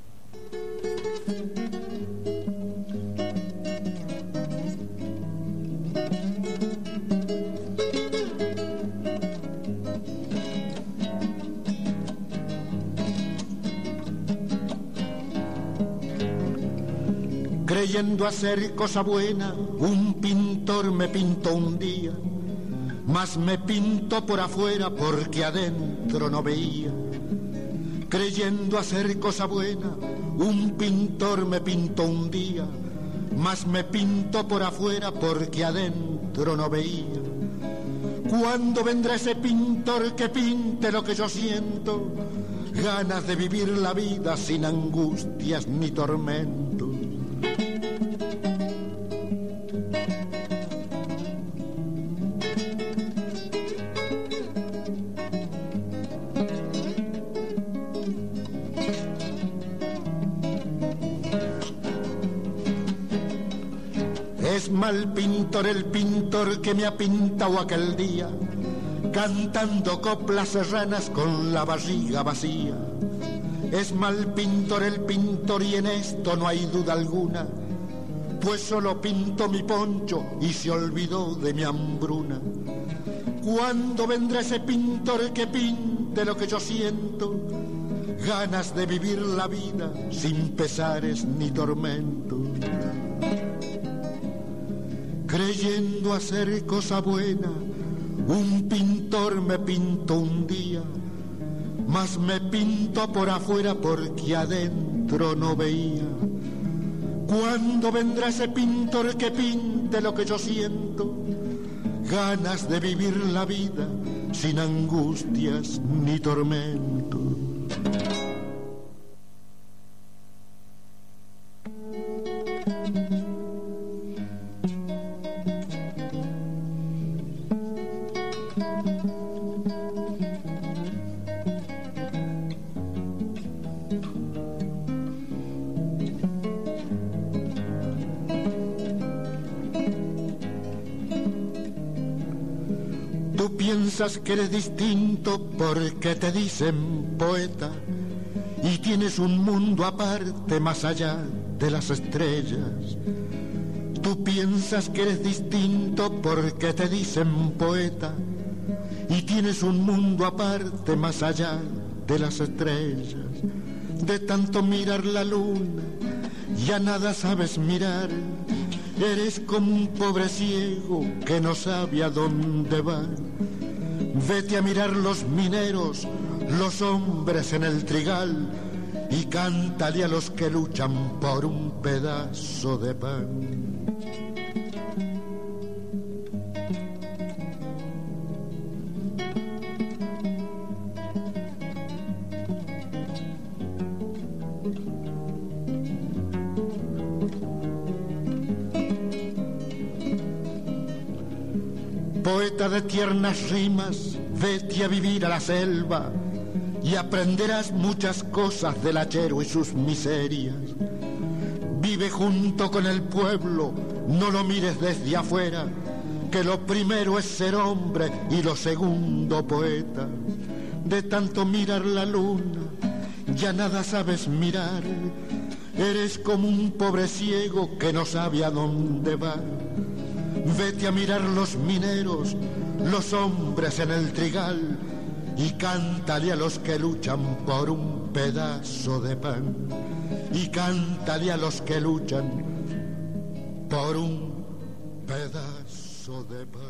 Creyendo hacer cosa buena, un pintor me pintó un día, mas me pintó por afuera porque adentro no veía. Creyendo hacer cosa buena, un pintor me pintó un día, mas me pintó por afuera porque adentro no veía. ¿Cuándo vendrá ese pintor que pinte lo que yo siento? Ganas de vivir la vida sin angustias ni tormentos. Es mal pintor el pintor que me ha pintado aquel día, cantando coplas serranas con la barriga vacía. Es mal pintor el pintor y en esto no hay duda alguna, pues solo pintó mi poncho y se olvidó de mi hambruna. ¿Cuándo vendrá ese pintor que pinte lo que yo siento? Ganas de vivir la vida sin pesares ni tormentos. Creyendo hacer cosa buena, un pintor me pintó un día, mas me pintó por afuera porque adentro no veía. ¿Cuándo vendrá ese pintor que pinte lo que yo siento? Ganas de vivir la vida sin angustias ni tormentos. Tú piensas que eres distinto porque te dicen poeta y tienes un mundo aparte más allá de las estrellas. Tú piensas que eres distinto porque te dicen poeta y tienes un mundo aparte más allá de las estrellas. De tanto mirar la luna ya nada sabes mirar. Eres como un pobre ciego que no sabe a dónde va. Vete a mirar los mineros, los hombres en el trigal, y cántale a los que luchan por un pedazo de pan. Poeta de tiernas rimas, vete a vivir a la selva y aprenderás muchas cosas del hachero y sus miserias. Vive junto con el pueblo, no lo mires desde afuera, que lo primero es ser hombre y lo segundo poeta. De tanto mirar la luna, ya nada sabes mirar, eres como un pobre ciego que no sabe a dónde va. Vete a mirar los mineros, los hombres en el trigal, y cántale a los que luchan por un pedazo de pan. Y cántale a los que luchan por un pedazo de pan.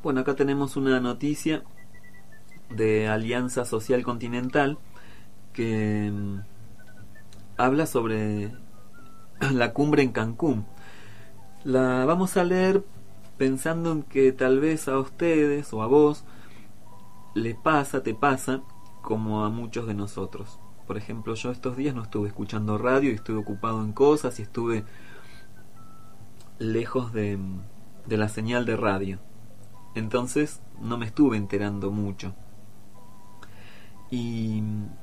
Bueno, acá tenemos una noticia de Alianza Social Continental que mm, habla sobre la cumbre en Cancún. La vamos a leer pensando en que tal vez a ustedes o a vos le pasa, te pasa, como a muchos de nosotros. Por ejemplo, yo estos días no estuve escuchando radio y estuve ocupado en cosas y estuve lejos de, de la señal de radio. Entonces no me estuve enterando mucho. Y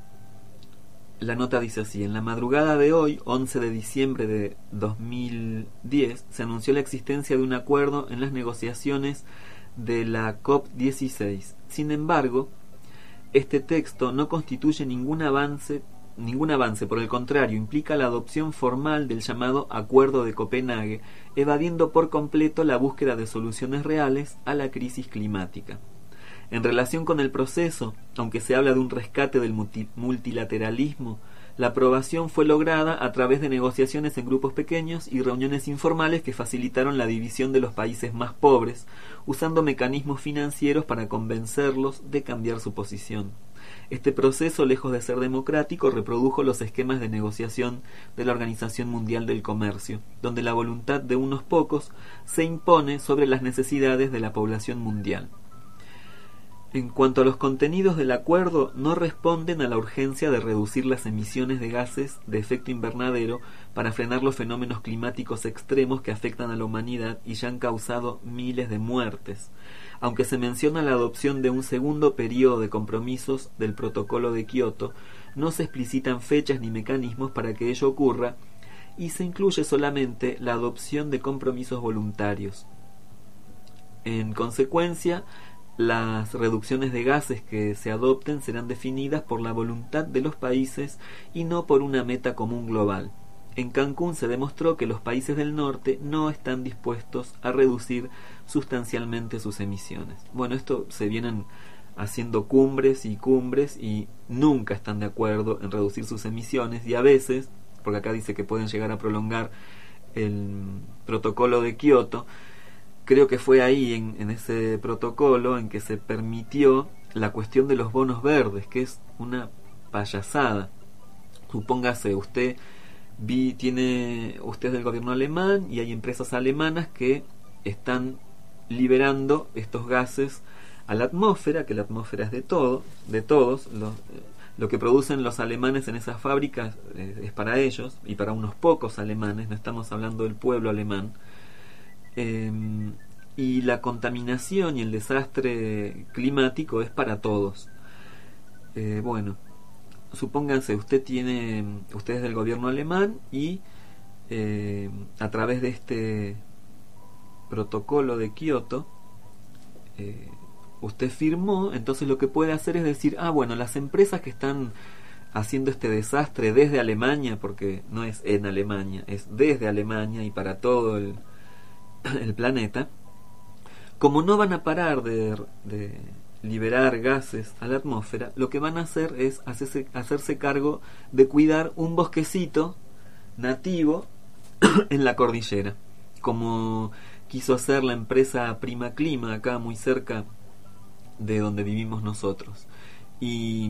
la nota dice así: en la madrugada de hoy, once de diciembre de dos mil diez, se anunció la existencia de un acuerdo en las negociaciones de la COP dieciséis. Sin embargo, este texto no constituye ningún avance, ningún avance, por el contrario, implica la adopción formal del llamado Acuerdo de Copenhague, evadiendo por completo la búsqueda de soluciones reales a la crisis climática. En relación con el proceso, aunque se habla de un rescate del multilateralismo, la aprobación fue lograda a través de negociaciones en grupos pequeños y reuniones informales que facilitaron la división de los países más pobres, usando mecanismos financieros para convencerlos de cambiar su posición. Este proceso, lejos de ser democrático, reprodujo los esquemas de negociación de la Organización Mundial del Comercio, donde la voluntad de unos pocos se impone sobre las necesidades de la población mundial. En cuanto a los contenidos del acuerdo, no responden a la urgencia de reducir las emisiones de gases de efecto invernadero para frenar los fenómenos climáticos extremos que afectan a la humanidad y ya han causado miles de muertes. Aunque se menciona la adopción de un segundo periodo de compromisos del Protocolo de Kioto, no se explicitan fechas ni mecanismos para que ello ocurra y se incluye solamente la adopción de compromisos voluntarios. En consecuencia, las reducciones de gases que se adopten serán definidas por la voluntad de los países y no por una meta común global. En Cancún se demostró que los países del norte no están dispuestos a reducir sustancialmente sus emisiones. Bueno, esto se vienen haciendo cumbres y cumbres y nunca están de acuerdo en reducir sus emisiones, y a veces, porque acá dice que pueden llegar a prolongar el protocolo de Kioto, creo que fue ahí en, en ese protocolo en que se permitió la cuestión de los bonos verdes, que es una payasada. Supóngase, usted vi, tiene usted es del gobierno alemán y hay empresas alemanas que están liberando estos gases a la atmósfera, que la atmósfera es de todo, de todos. Lo, lo que producen los alemanes en esas fábricas eh, es para ellos y para unos pocos alemanes, no estamos hablando del pueblo alemán. Eh, y la contaminación y el desastre climático es para todos. Eh, bueno, supónganse, usted tiene, usted es del gobierno alemán y eh, a través de este protocolo de Kioto eh, usted firmó. Entonces lo que puede hacer es decir, ah, bueno, las empresas que están haciendo este desastre desde Alemania, porque no es en Alemania, es desde Alemania y para todo el el planeta, como no van a parar de, de liberar gases a la atmósfera, lo que van a hacer es hacerse, hacerse cargo de cuidar un bosquecito nativo en la cordillera, como quiso hacer la empresa Prima Clima, acá muy cerca de donde vivimos nosotros. Y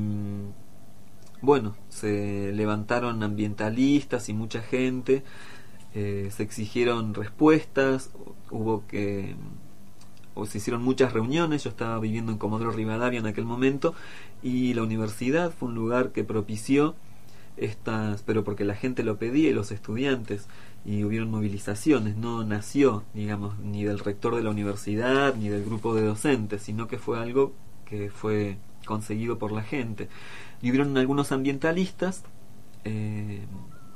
bueno, se levantaron ambientalistas y mucha gente. Eh, se exigieron respuestas, hubo que o se hicieron muchas reuniones. Yo estaba viviendo en Comodoro Rivadavia en aquel momento y la universidad fue un lugar que propició estas, pero porque la gente lo pedía y los estudiantes, y hubieron movilizaciones. No nació, digamos, ni del rector de la universidad ni del grupo de docentes, sino que fue algo que fue conseguido por la gente. Y hubieron algunos ambientalistas eh,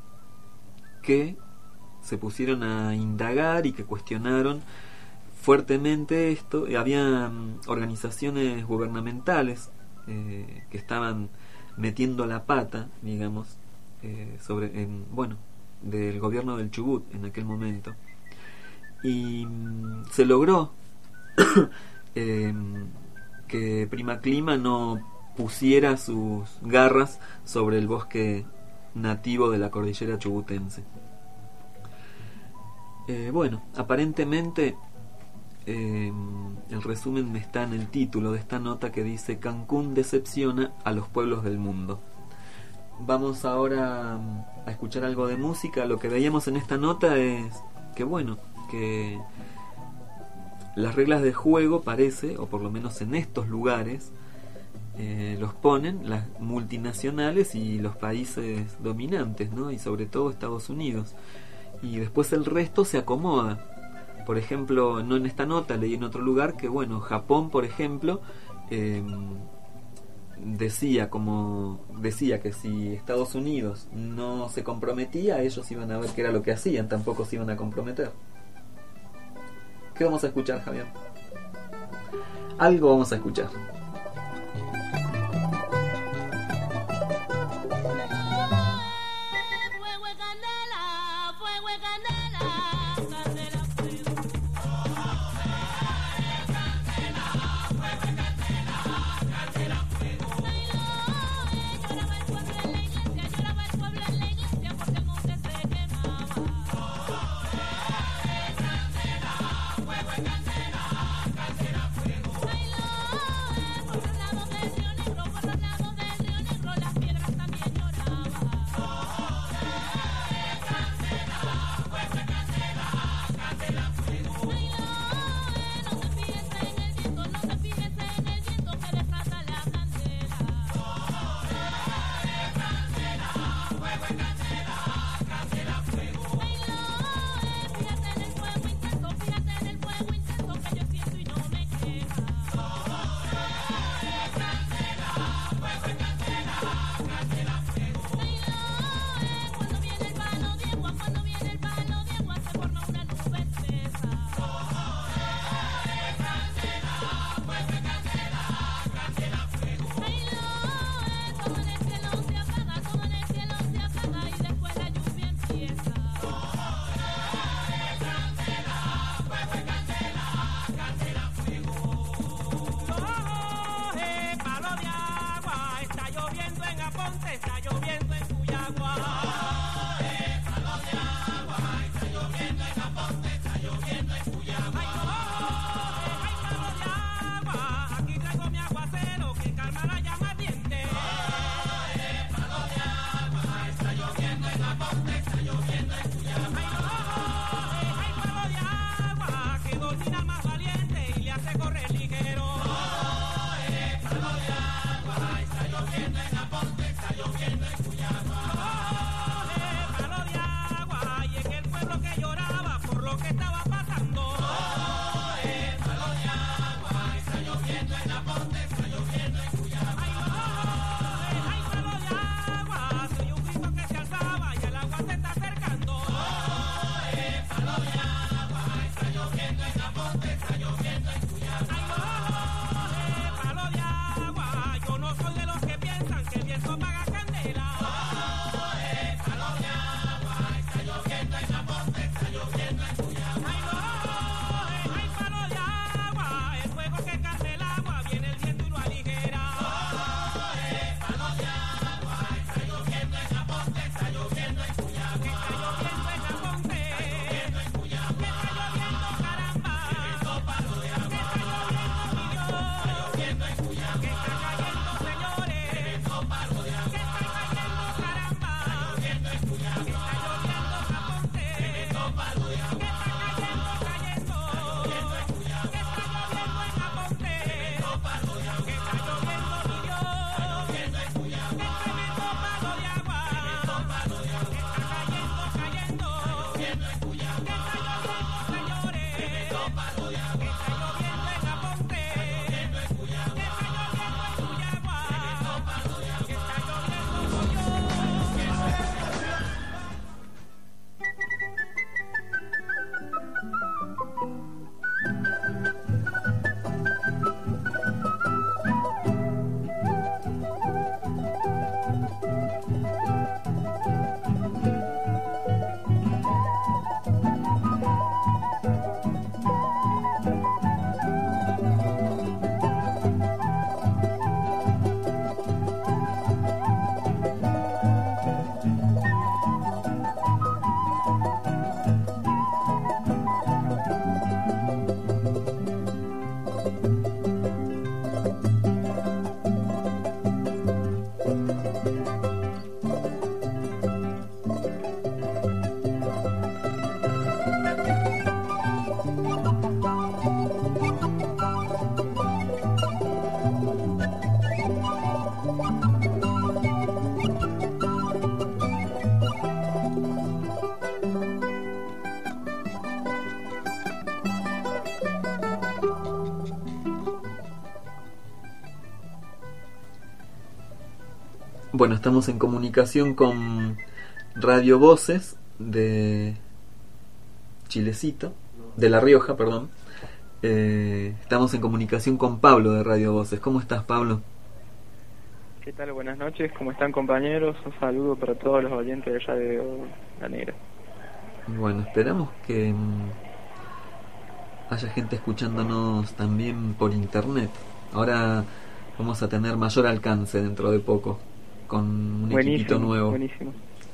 que se pusieron a indagar y que cuestionaron fuertemente esto. Había um, organizaciones gubernamentales eh, que estaban metiendo la pata, digamos, eh, sobre, en, bueno, del gobierno del Chubut en aquel momento, y um, se logró eh, que Prima Clima no pusiera sus garras sobre el bosque nativo de la cordillera chubutense. Eh, bueno, aparentemente eh, el resumen está en el título de esta nota que dice: Cancún decepciona a los pueblos del mundo. Vamos ahora a escuchar algo de música. Lo que veíamos en esta nota es que bueno, que las reglas de juego parece, o por lo menos en estos lugares, eh, los ponen las multinacionales y los países dominantes, ¿no? Y sobre todo Estados Unidos. Y después el resto se acomoda. Por ejemplo, no en esta nota, leí en otro lugar que bueno, Japón, por ejemplo, eh, decía como decía que si Estados Unidos no se comprometía, ellos iban a ver qué era lo que hacían, tampoco se iban a comprometer. ¿Qué vamos a escuchar, Javier? Algo vamos a escuchar. Está lloviendo en Aponte, está lloviendo en Bueno, estamos en comunicación con Radio Voces de Chilecito, de La Rioja, perdón. Eh, estamos en comunicación con Pablo de Radio Voces. ¿Cómo estás, Pablo? ¿Qué tal? Buenas noches. ¿Cómo están, compañeros? Un saludo para todos los oyentes de Radio La Negra. Bueno, esperamos que mm, haya gente escuchándonos también por internet. Ahora vamos a tener mayor alcance dentro de poco con un buenísimo, equipito nuevo. Buenísimo.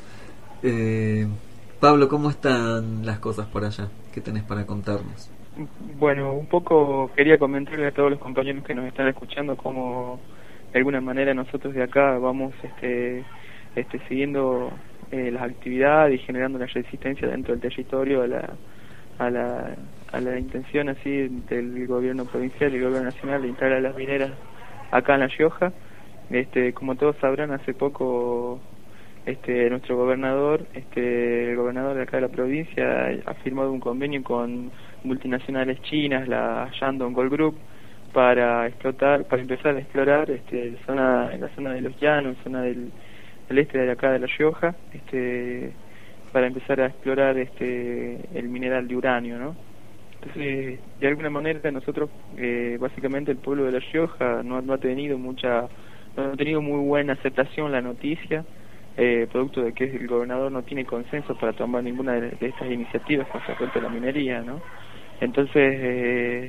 Eh, Pablo, ¿cómo están las cosas por allá? ¿Qué tenés para contarnos? Bueno, un poco quería comentarle a todos los compañeros que nos están escuchando cómo de alguna manera nosotros de acá vamos este, este siguiendo eh, las actividades y generando la resistencia dentro del territorio a la, a la, a la intención así del gobierno provincial y el gobierno nacional de instalar las mineras acá en La Rioja. Este, como todos sabrán, hace poco este nuestro gobernador, este el gobernador de acá de la provincia ha firmado un convenio con multinacionales chinas, la Shandong Gold Group, para explotar, para empezar a explorar este zona, en la zona de los Llanos, zona del, del este de acá de La Rioja, este para empezar a explorar este el mineral de uranio, ¿no? Entonces, de alguna manera nosotros, eh, básicamente el pueblo de La Rioja no, no ha tenido mucha, no ha tenido muy buena aceptación la noticia, eh, producto de que el gobernador no tiene consenso para tomar ninguna de, de estas iniciativas con respecto a la minería, ¿no? Entonces, eh,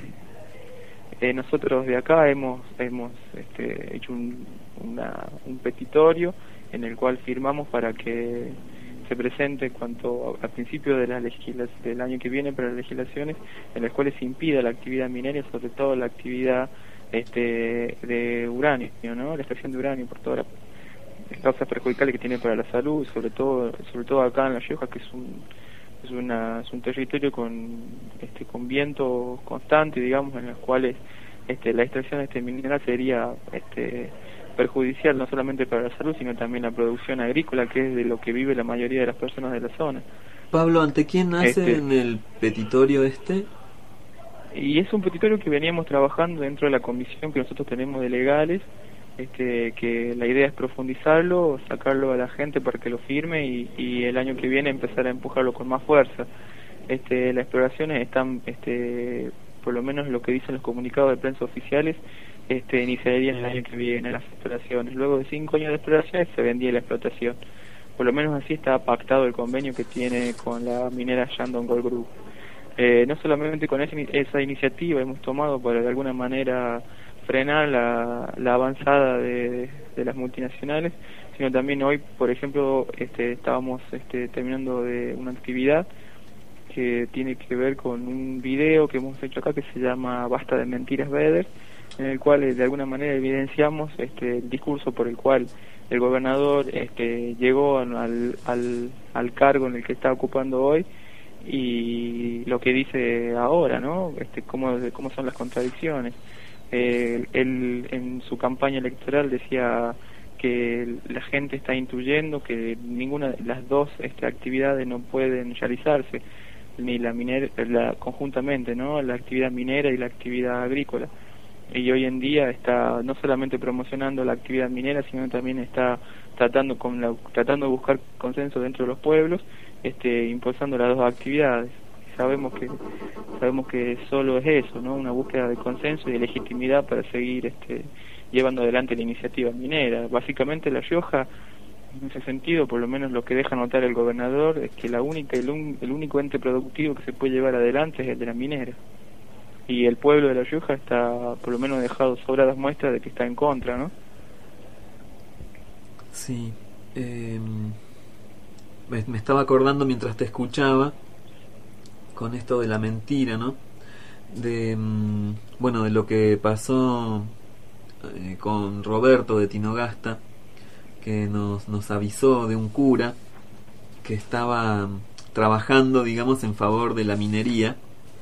eh, nosotros de acá hemos hemos este, hecho un, una, un petitorio en el cual firmamos para que se presente en cuanto a, a principio de la legisla del año que viene para las legislaciones en las cuales se impida la actividad minera, sobre todo la actividad este de uranio, ¿no? La extracción de uranio por todas las causas perjudiciales que tiene para la salud, sobre todo sobre todo acá en La Rioja, que es un es una es un territorio con este con vientos constantes, digamos, en los cuales este la extracción de este mineral sería este perjudicial no solamente para la salud, sino también la producción agrícola, que es de lo que vive la mayoría de las personas de la zona. Pablo, ¿ante quién nace este, en el petitorio este? Y es un petitorio que veníamos trabajando dentro de la comisión que nosotros tenemos de legales, este, que la idea es profundizarlo, sacarlo a la gente para que lo firme y, y el año que viene empezar a empujarlo con más fuerza. Este, las exploraciones están, este, por lo menos lo que dicen los comunicados de prensa oficiales, este, iniciarían el año que viene las exploraciones. Luego de cinco años de exploraciones se vendía la explotación. Por lo menos así está pactado el convenio que tiene con la minera Shandong Gold Group. Eh, no solamente con esa, esa iniciativa hemos tomado para de alguna manera frenar la, la avanzada de, de las multinacionales, sino también hoy, por ejemplo, este, estábamos este, terminando de una actividad que tiene que ver con un video que hemos hecho acá que se llama Basta de Mentiras Vedder, en el cual eh, de alguna manera evidenciamos este, el discurso por el cual el gobernador este, llegó al, al, al cargo en el que está ocupando hoy y lo que dice ahora, ¿no? Este, cómo, cómo son las contradicciones. Eh, él en su campaña electoral decía que la gente está intuyendo que ninguna de las dos este, actividades no pueden realizarse, ni la minera, la, conjuntamente, ¿no? La actividad minera y la actividad agrícola. Y hoy en día está no solamente promocionando la actividad minera, sino también está tratando con la, tratando de buscar consenso dentro de los pueblos, este, impulsando las dos actividades. Sabemos que sabemos que solo es eso, ¿no? Una búsqueda de consenso y de legitimidad para seguir este, llevando adelante la iniciativa minera. Básicamente La Rioja, en ese sentido, por lo menos lo que deja notar el gobernador, es que la única el, un, el único ente productivo que se puede llevar adelante es el de la minera. Y el pueblo de La Rioja está, por lo menos, dejado sobradas muestras de que está en contra, ¿no? Sí. Eh, me, me estaba acordando mientras te escuchaba con esto de la mentira, ¿no? De, mm, bueno, de lo que pasó eh, con Roberto de Tinogasta, que nos, nos avisó de un cura que estaba trabajando, digamos, en favor de la minería,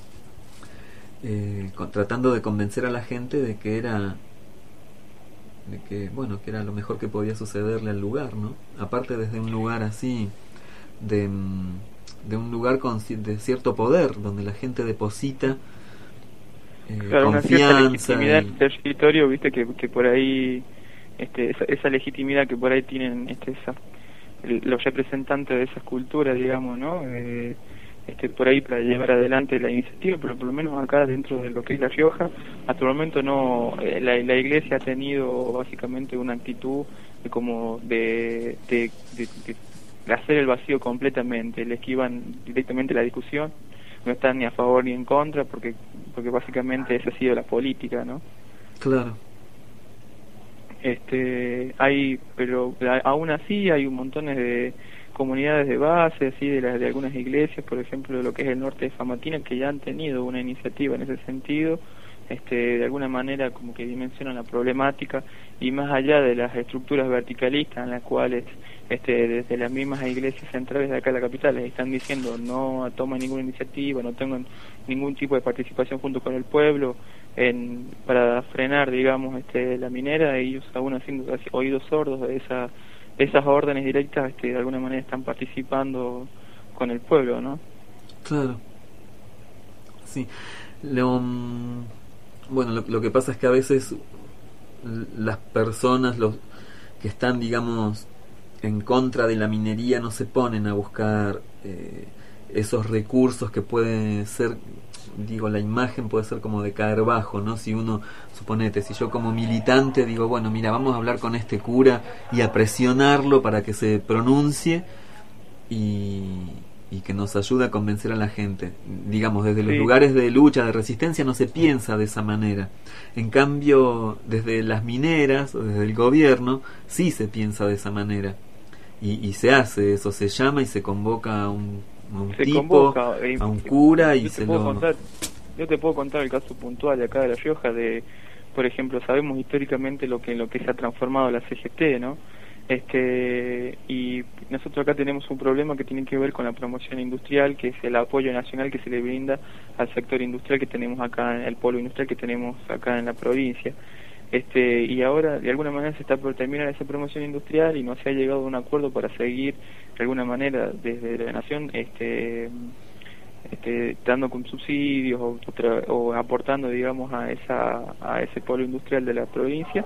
eh, con, tratando de convencer a la gente de que era de que bueno que era lo mejor que podía sucederle al lugar, ¿no? Aparte desde un lugar así de, de un lugar con de cierto poder donde la gente deposita eh, claro, confianza, una cierta legitimidad y... en el territorio, viste que, que por ahí este, esa, esa legitimidad que por ahí tienen este, esa, el, los representantes de esas culturas, digamos, ¿no? Eh, este, por ahí para llevar adelante la iniciativa, pero por lo menos acá dentro de lo que es La Rioja, hasta el momento no, eh, la, la iglesia ha tenido básicamente una actitud de como de, de, de, de, de hacer el vacío completamente, le esquivan directamente la discusión, no están ni a favor ni en contra, porque porque básicamente esa ha sido la política, ¿no? Claro. Este, hay, pero aún así hay un montón de comunidades de base, así de las de algunas iglesias, por ejemplo, de lo que es el norte de Famatina, que ya han tenido una iniciativa en ese sentido, este, de alguna manera como que dimensionan la problemática, y más allá de las estructuras verticalistas en las cuales este, desde las mismas iglesias centrales de acá de la capital les están diciendo no toman ninguna iniciativa, no tengan ningún tipo de participación junto con el pueblo en, para frenar, digamos, este, la minera, ellos aún haciendo oídos sordos de esa, esas órdenes directas, este, de alguna manera están participando con el pueblo, ¿no? Claro. Sí. Lo, bueno, lo, lo que pasa es que a veces las personas los que están, digamos, en contra de la minería no se ponen a buscar eh, esos recursos que pueden ser, digo, la imagen puede ser como de caer bajo, ¿no? Si uno, suponete, si yo como militante digo, bueno, mira, vamos a hablar con este cura y a presionarlo para que se pronuncie y, y que nos ayude a convencer a la gente. Digamos, desde los sí. lugares de lucha, de resistencia, no se piensa de esa manera. En cambio, desde las mineras o desde el gobierno, sí se piensa de esa manera. Y, y se hace eso, se llama y se convoca a un, a un tipo, convoca, a un cura y yo se te puedo lo... contar, yo te puedo contar el caso puntual de acá de La Rioja, de, por ejemplo, sabemos históricamente lo que lo que se ha transformado la C G T, ¿no? Este, y nosotros acá tenemos un problema que tiene que ver con la promoción industrial, que es el apoyo nacional que se le brinda al sector industrial que tenemos acá, el polo industrial que tenemos acá en la provincia. Este, y ahora de alguna manera se está por terminar esa promoción industrial y no se ha llegado a un acuerdo para seguir de alguna manera desde la nación este, este, dando con subsidios o, o aportando, digamos, a esa a ese polo industrial de la provincia.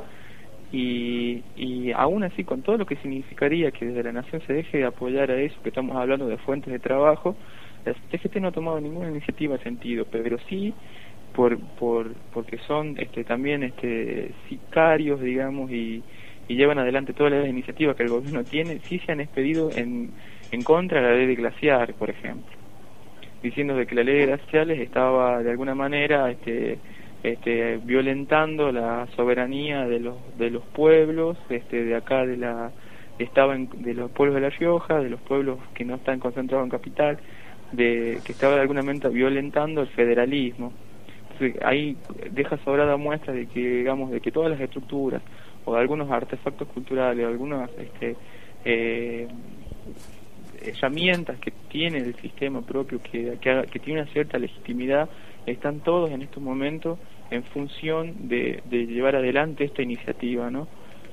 Y, y aún así, con todo lo que significaría que desde la nación se deje de apoyar a eso, que estamos hablando de fuentes de trabajo, la C G T no ha tomado ninguna iniciativa en sentido, pero sí por por porque son este también este sicarios, digamos, y, y llevan adelante todas las iniciativas que el gobierno tiene. Sí se han expedido en, en contra de la ley de glaciares, por ejemplo, diciendo de que la ley de glaciares estaba de alguna manera este este violentando la soberanía de los de los pueblos este de acá de la estaba en, de los pueblos de La Rioja, de los pueblos que no están concentrados en capital, de que estaba de alguna manera violentando el federalismo. Entonces, ahí deja sobrada muestra de que, digamos, de que todas las estructuras o de algunos artefactos culturales, algunas este, eh, herramientas que tiene el sistema propio, que, que, que tiene una cierta legitimidad, están todos en estos momentos en función de, de llevar adelante esta iniciativa, ¿no?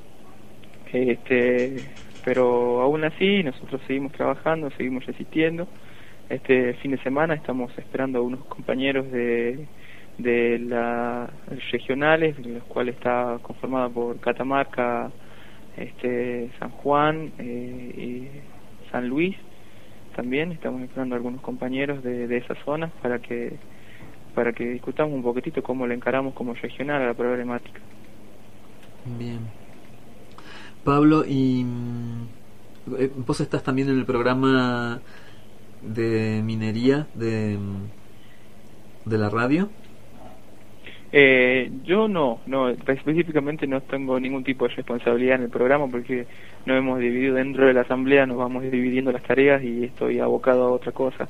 Este, pero aún así nosotros seguimos trabajando, seguimos resistiendo. Este fin de semana estamos esperando a unos compañeros de de las regionales, los cuales está conformada por Catamarca, este San Juan eh, y San Luis. También estamos esperando a algunos compañeros de, de esas zonas para que para que discutamos un poquitito cómo le encaramos como regional a la problemática. Bien. Pablo, y vos estás también en el programa de minería de de la radio. Eh, yo no, no, específicamente no tengo ningún tipo de responsabilidad en el programa porque nos hemos dividido dentro de la asamblea, nos vamos dividiendo las tareas y estoy abocado a otra cosa.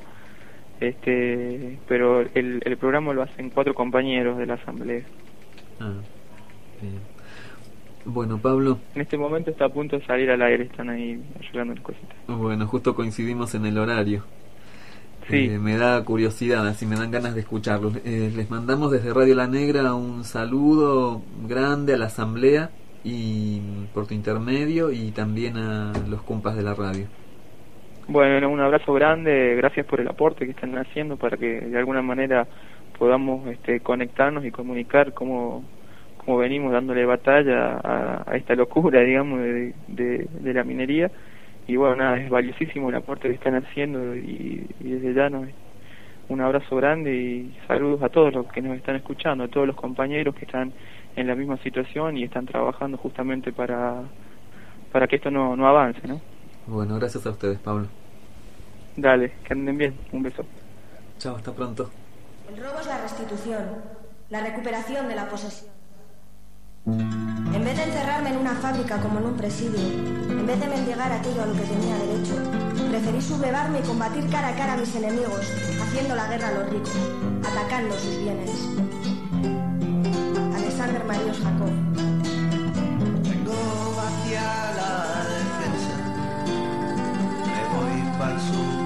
Este, pero el, el programa lo hacen cuatro compañeros de la asamblea. Ah, bien. Bueno, Pablo. En este momento está a punto de salir al aire, están ahí arreglando las cositas. Bueno, justo coincidimos en el horario. Sí. Eh, me da curiosidad, así me dan ganas de escucharlos. Eh, les mandamos desde Radio La Negra un saludo grande a la asamblea y por tu intermedio y también a los compas de la radio. Bueno, un abrazo grande, gracias por el aporte que están haciendo para que de alguna manera podamos este, conectarnos y comunicar cómo, como venimos dándole batalla a, a esta locura, digamos, de, de, de la minería. Y bueno, nada, es valiosísimo el aporte que están haciendo y, y desde ya nos, un abrazo grande y saludos a todos los que nos están escuchando, a todos los compañeros que están en la misma situación y están trabajando justamente para, para que esto no, no avance, ¿no? Bueno, gracias a ustedes, Pablo. Dale, que anden bien, un beso. Chao, hasta pronto. El robo es la restitución, la recuperación de la posesión. En vez de encerrarme en una fábrica como en un presidio, en vez de mendigar aquello a lo que tenía derecho, preferí sublevarme y combatir cara a cara a mis enemigos, haciendo la guerra a los ricos, atacando sus bienes. Alexander Marius Jacob. Vengo hacia la defensa, me voy para el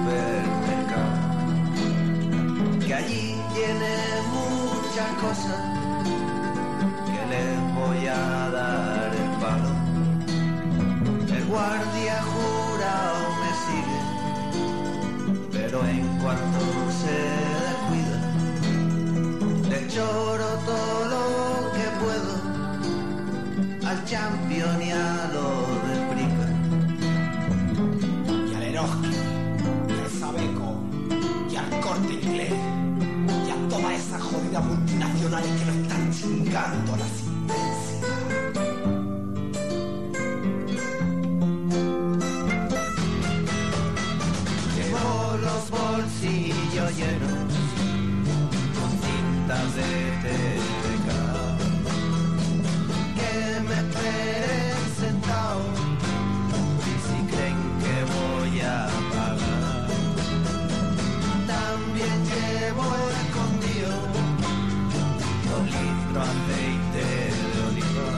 supermercado, que allí tiene muchas cosas que les voy a dar el palo. El guardia jurado me sigue, pero en cuanto se descuida, le choro todo lo que puedo al champion y a lo de Prica. Y al Eroski, y al Sabeco, y al Corte Inglés, y a todas esas jodidas multinacionales que nos están chingando la existencia. Llevo los bolsillos llenos con cintas de T V K, que me esperen sentado si creen que voy a pagar. También llevo escondido dos litros de aceite de oliva,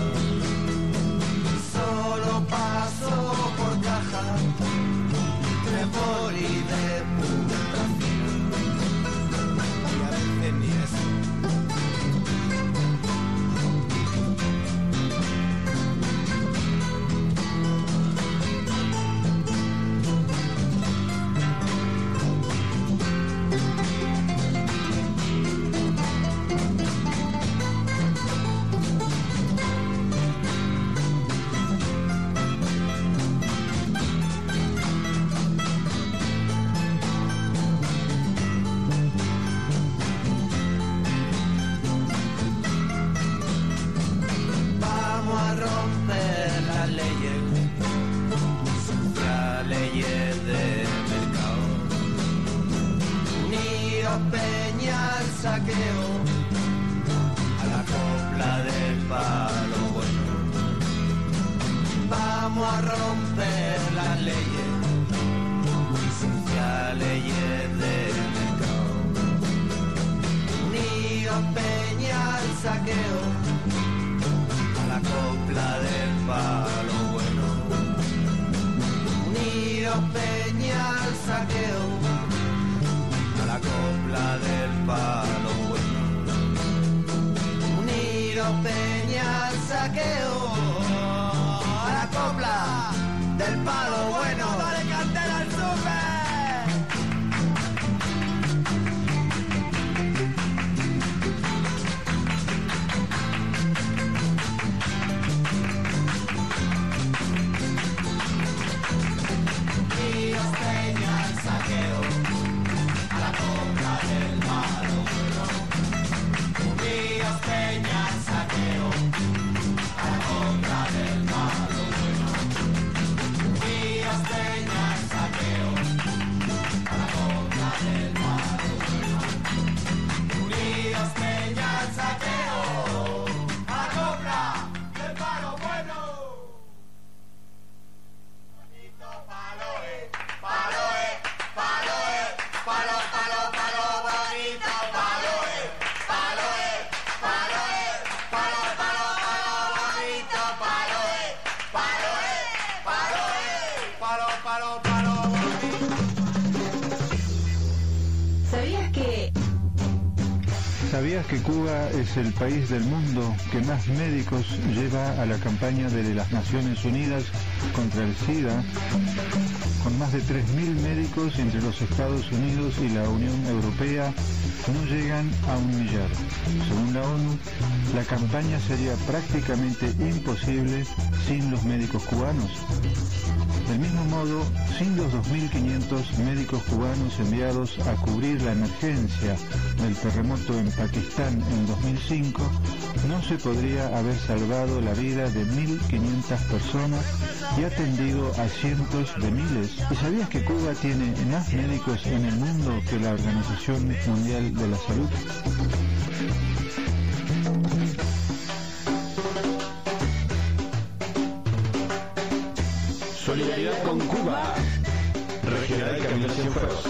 solo paso por caja tres boli de puta fina, y a veces ni eso. ¿Sabías que Cuba es el país del mundo que más médicos lleva a la campaña de las Naciones Unidas contra el SIDA? con más de tres mil médicos entre los Estados Unidos y la Unión Europea, no llegan a un millar. Según la ONU, la campaña sería prácticamente imposible sin los médicos cubanos. Del mismo modo, sin los dos mil quinientos médicos cubanos enviados a cubrir la emergencia del terremoto en Pakistán en dos mil cinco, no se podría haber salvado la vida de mil quinientas personas y atendido a cientos de miles. ¿Y sabías que Cuba tiene más médicos en el mundo que la Organización Mundial de la Salud? Solidaridad con Cuba. Regional Camilo Cienfuegos.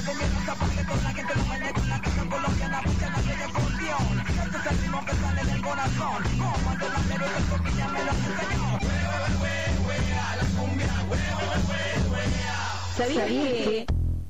¿Sabías que?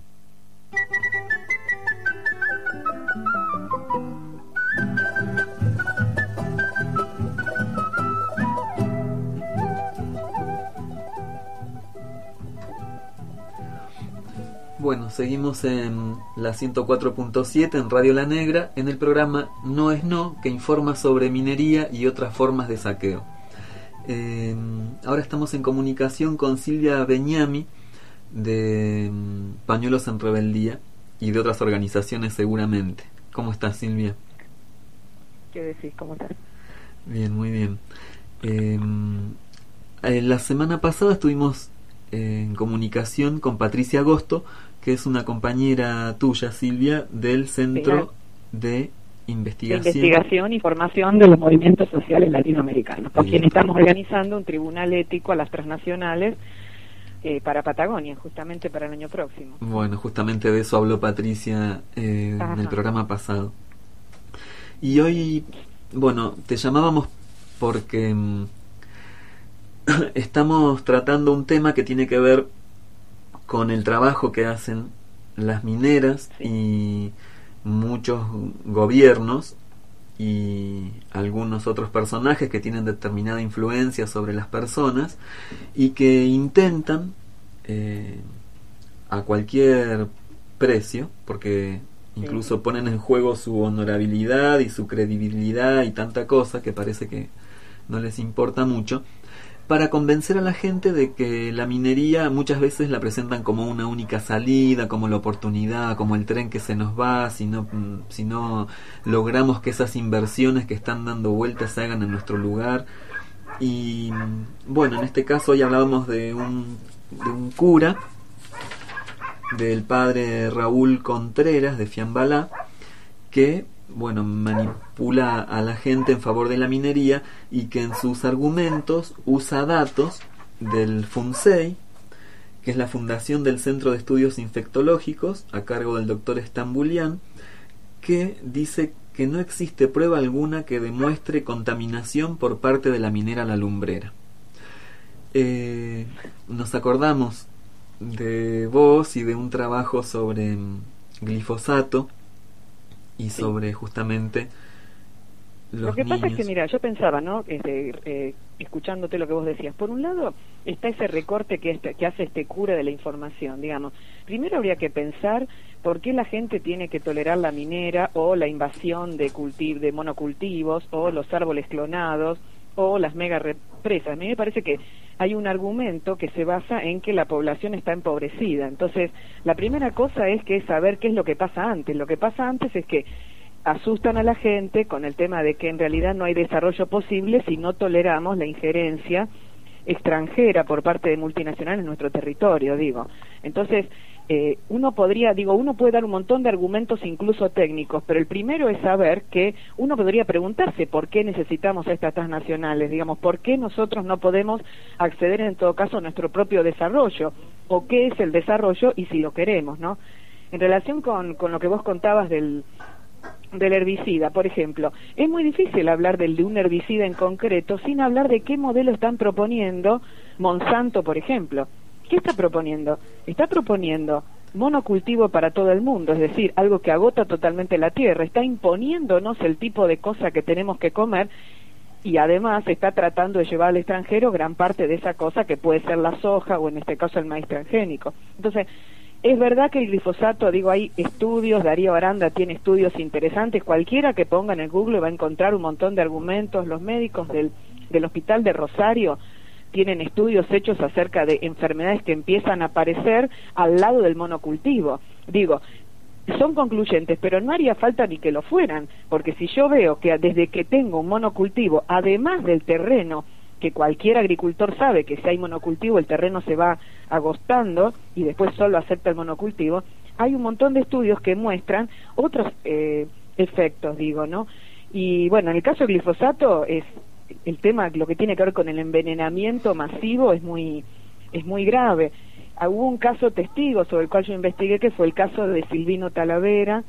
Bueno, seguimos en la ciento cuatro punto siete en Radio La Negra, en el programa No es No, que informa sobre minería y otras formas de saqueo. Eh, ahora estamos en comunicación con Silvia Beñami, de Pañuelos en Rebeldía, y de otras organizaciones seguramente. ¿Cómo estás, Silvia? ¿Qué decís? ¿Cómo estás? Bien, muy bien. Eh, eh, la semana pasada estuvimos eh, en comunicación con Patricia Agosto, que es una compañera tuya, Silvia, del Centro sí, de Investigación. De investigación y formación de los movimientos sociales latinoamericanos, con quien estamos organizando un tribunal ético a las transnacionales eh, para Patagonia, justamente para el año próximo. Bueno, justamente de eso habló Patricia eh, en el programa pasado. Y hoy, bueno, te llamábamos porque mm, estamos tratando un tema que tiene que ver con el trabajo que hacen las mineras y muchos gobiernos y algunos otros personajes que tienen determinada influencia sobre las personas y que intentan eh, a cualquier precio, porque incluso ponen en juego su honorabilidad y su credibilidad y tanta cosa que parece que no les importa mucho, para convencer a la gente de que la minería muchas veces la presentan como una única salida, como la oportunidad, como el tren que se nos va, si no, si no logramos que esas inversiones que están dando vueltas se hagan en nuestro lugar. Y bueno, en este caso hoy hablábamos de un, de un cura, del padre Raúl Contreras de Fiambalá, que bueno, manipula a la gente en favor de la minería y que en sus argumentos usa datos del FUNSEI, que es la Fundación del Centro de Estudios Infectológicos, a cargo del doctor Stambulian, que dice que no existe prueba alguna que demuestre contaminación por parte de la minera La Lumbrera. Eh, nos acordamos de vos y de un trabajo sobre glifosato y sobre justamente los Lo que niños. pasa es que, mira, yo pensaba, ¿no? Este, eh, escuchándote lo que vos decías, por un lado está ese recorte que, este, que hace este cura de la información, digamos. Primero habría que pensar por qué la gente tiene que tolerar la minera o la invasión de, cultiv de monocultivos o los árboles clonados o las mega represas. A mí me parece que hay un argumento que se basa en que la población está empobrecida. Entonces, la primera cosa es que es saber qué es lo que pasa antes. Lo que pasa antes es que asustan a la gente con el tema de que en realidad no hay desarrollo posible si no toleramos la injerencia extranjera por parte de multinacionales en nuestro territorio, digo. Entonces, eh, uno podría, digo, uno puede dar un montón de argumentos incluso técnicos, pero el primero es saber que uno podría preguntarse por qué necesitamos a estas transnacionales, digamos, por qué nosotros no podemos acceder en todo caso a nuestro propio desarrollo, o qué es el desarrollo y si lo queremos, ¿no? En relación con, con lo que vos contabas del del herbicida, por ejemplo, es muy difícil hablar del, de un herbicida en concreto sin hablar de qué modelo están proponiendo Monsanto, por ejemplo. ¿Qué está proponiendo? Está proponiendo monocultivo para todo el mundo, es decir, algo que agota totalmente la tierra, está imponiéndonos el tipo de cosa que tenemos que comer y además está tratando de llevar al extranjero gran parte de esa cosa que puede ser la soja o en este caso el maíz transgénico. Entonces, es verdad que el glifosato, digo, hay estudios, Darío Aranda tiene estudios interesantes, cualquiera que ponga en el Google va a encontrar un montón de argumentos. Los médicos del, del Hospital de Rosario tienen estudios hechos acerca de enfermedades que empiezan a aparecer al lado del monocultivo. Digo, son concluyentes, pero no haría falta ni que lo fueran, porque si yo veo que desde que tengo un monocultivo, además del terreno, que cualquier agricultor sabe que si hay monocultivo el terreno se va agostando y después solo acepta el monocultivo, hay un montón de estudios que muestran otros eh, efectos, digo, ¿no? Y bueno, en el caso del glifosato, es el tema, lo que tiene que ver con el envenenamiento masivo es muy, es muy grave. Ah, hubo un caso testigo sobre el cual yo investigué, que fue el caso de Silvino Talavera,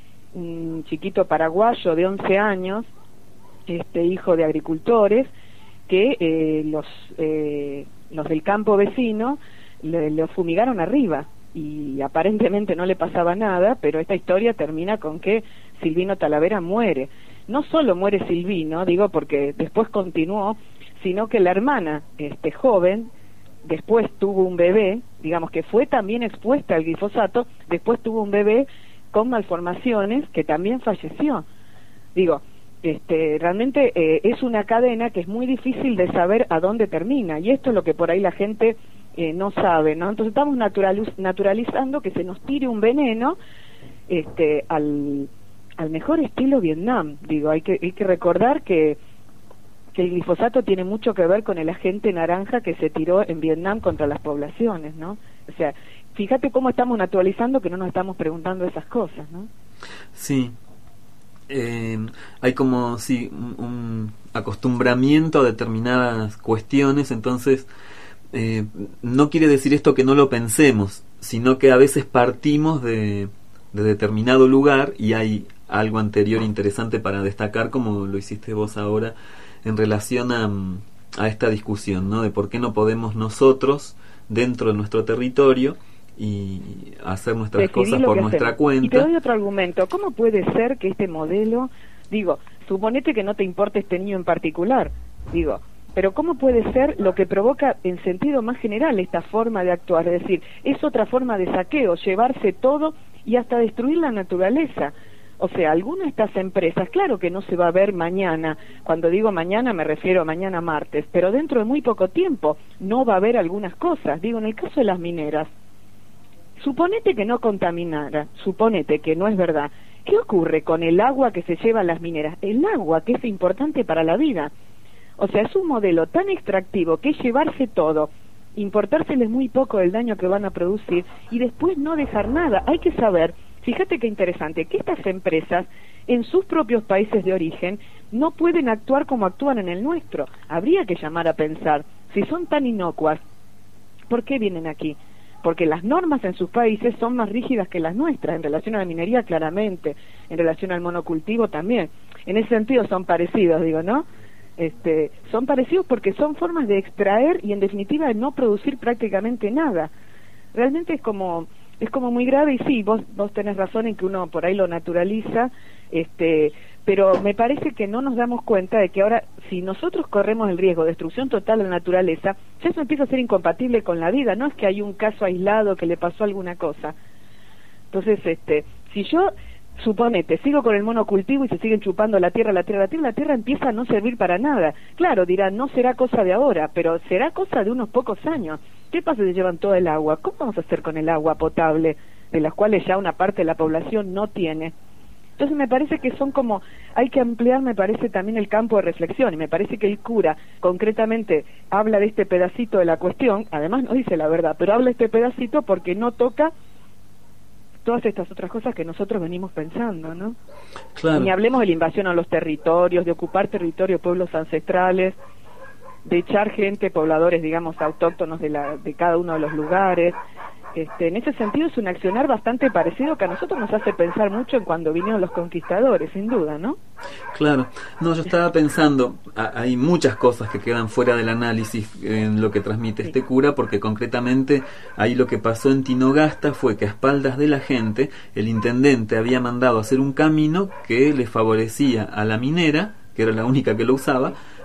un chiquito paraguayo de once años, este hijo de agricultores, que eh, los eh, los del campo vecino le, le fumigaron arriba y aparentemente no le pasaba nada, pero esta historia termina con que Silvino Talavera muere. No solo muere Silvino, digo, porque después continuó, sino que la hermana, este joven, después tuvo un bebé, digamos que fue también expuesta al glifosato, después tuvo un bebé con malformaciones que también falleció. Digo, este, realmente eh, es una cadena que es muy difícil de saber a dónde termina, y esto es lo que por ahí la gente eh, no sabe, ¿no? Entonces estamos naturaliz- naturalizando que se nos tire un veneno este, al, al mejor estilo Vietnam. Digo, hay que, hay que recordar que que el glifosato tiene mucho que ver con el agente naranja que se tiró en Vietnam contra las poblaciones, ¿no? O sea, fíjate cómo estamos naturalizando que no nos estamos preguntando esas cosas, ¿no? Sí. Eh, hay como, sí, un, un acostumbramiento a determinadas cuestiones, entonces eh, no quiere decir esto que no lo pensemos, sino que a veces partimos de, de determinado lugar y hay algo anterior interesante para destacar, como lo hiciste vos ahora, en relación a, a esta discusión, ¿no? De por qué no podemos nosotros, dentro de nuestro territorio, y hacer nuestras Decidir cosas por nuestra hacemos. cuenta. Y te doy otro argumento. ¿Cómo puede ser que este modelo, digo, suponete que no te importa este niño en particular, digo, pero cómo puede ser lo que provoca en sentido más general esta forma de actuar? Es decir, es otra forma de saqueo, llevarse todo y hasta destruir la naturaleza. O sea, algunas de estas empresas, claro que no se va a ver mañana, cuando digo mañana me refiero a mañana martes, pero dentro de muy poco tiempo no va a haber algunas cosas. Digo, en el caso de las mineras, suponete que no contaminara, suponete que no es verdad. ¿Qué ocurre con el agua que se llevan las mineras? El agua, que es importante para la vida. O sea, es un modelo tan extractivo que es llevarse todo, importárseles muy poco del daño que van a producir y después no dejar nada. Hay que saber, fíjate qué interesante, que estas empresas en sus propios países de origen no pueden actuar como actúan en el nuestro. Habría que llamar a pensar, si son tan inocuas, ¿por qué vienen aquí? Porque las normas en sus países son más rígidas que las nuestras, en relación a la minería claramente, en relación al monocultivo también. En ese sentido son parecidos, digo, ¿no? Este, son parecidos porque son formas de extraer y en definitiva de no producir prácticamente nada. Realmente es como es como muy grave, y sí, vos vos tenés razón en que uno por ahí lo naturaliza, este, pero me parece que no nos damos cuenta de que ahora, si nosotros corremos el riesgo de destrucción total de la naturaleza, ya eso empieza a ser incompatible con la vida. No es que hay un caso aislado que le pasó alguna cosa. Entonces, este, si yo, suponete, sigo con el monocultivo y se siguen chupando la tierra, la tierra, la tierra, la tierra empieza a no servir para nada. Claro, dirán, no será cosa de ahora, pero será cosa de unos pocos años. ¿Qué pasa si llevan todo el agua? ¿Cómo vamos a hacer con el agua potable, de las cuales ya una parte de la población no tiene? Entonces me parece que son como, hay que ampliar, me parece, también el campo de reflexión, y me parece que el cura concretamente habla de este pedacito de la cuestión, además no dice la verdad, pero habla de este pedacito porque no toca todas estas otras cosas que nosotros venimos pensando, ¿no? Claro. Ni hablemos de la invasión a los territorios, de ocupar territorios, pueblos ancestrales, de echar gente, pobladores, digamos, autóctonos de, la, de cada uno de los lugares. Este, en ese sentido es un accionar bastante parecido que a nosotros nos hace pensar mucho en cuando vinieron los conquistadores, sin duda, ¿no? Claro. No, yo estaba pensando, a, hay muchas cosas que quedan fuera del análisis en lo que transmite sí. este cura, porque concretamente ahí lo que pasó en Tinogasta fue que a espaldas de la gente el intendente había mandado hacer un camino que le favorecía a la minera, que era la única que lo usaba,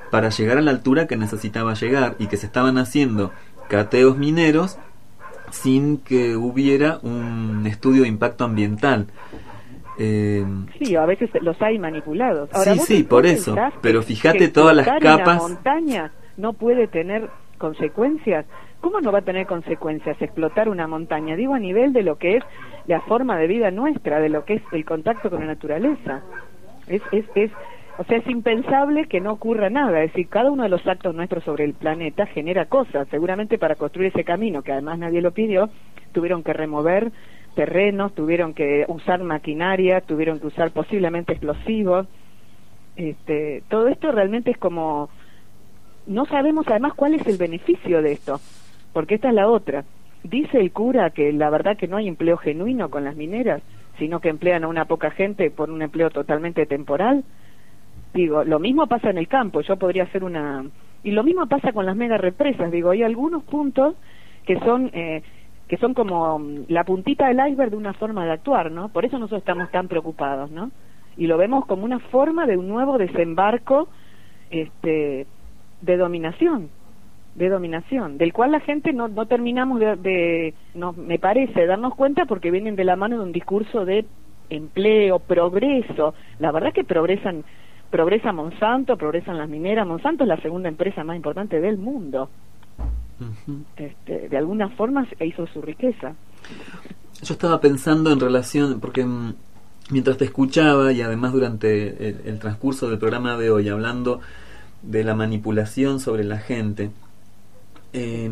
para llegar a la altura que necesitaba llegar, y que se estaban haciendo cateos mineros sin que hubiera un estudio de impacto ambiental. Eh, sí, a veces los hay manipulados. Ahora, sí, sí, por eso. Pero fíjate todas las capas. Una montaña no puede tener consecuencias. ¿Cómo no va a tener consecuencias explotar una montaña? Digo, a nivel de lo que es la forma de vida nuestra, de lo que es el contacto con la naturaleza. Es, es, es, o sea, es impensable que no ocurra nada. Es decir, cada uno de los actos nuestros sobre el planeta genera cosas. Seguramente para construir ese camino, que además nadie lo pidió, tuvieron que remover terrenos, tuvieron que usar maquinaria, tuvieron que usar posiblemente explosivos. Este, todo esto realmente es como... No sabemos además cuál es el beneficio de esto, porque esta es la otra. Dice el cura que la verdad que no hay empleo genuino con las mineras, sino que emplean a una poca gente por un empleo totalmente temporal. Digo, lo mismo pasa en el campo, yo podría hacer una... Y lo mismo pasa con las mega represas, digo, hay algunos puntos que son... Eh, que son como la puntita del iceberg de una forma de actuar, ¿no? Por eso nosotros estamos tan preocupados, ¿no? Y lo vemos como una forma de un nuevo desembarco este, de dominación, de dominación, del cual la gente no, no terminamos de, de no, me parece, darnos cuenta, porque vienen de la mano de un discurso de empleo, progreso. La verdad que progresan, progresa Monsanto, progresan las mineras. Monsanto es la segunda empresa más importante del mundo. Este, de alguna forma hizo su riqueza. Yo estaba pensando en relación, porque m, mientras te escuchaba, y además durante el, el transcurso del programa de hoy, hablando de la manipulación sobre la gente, eh,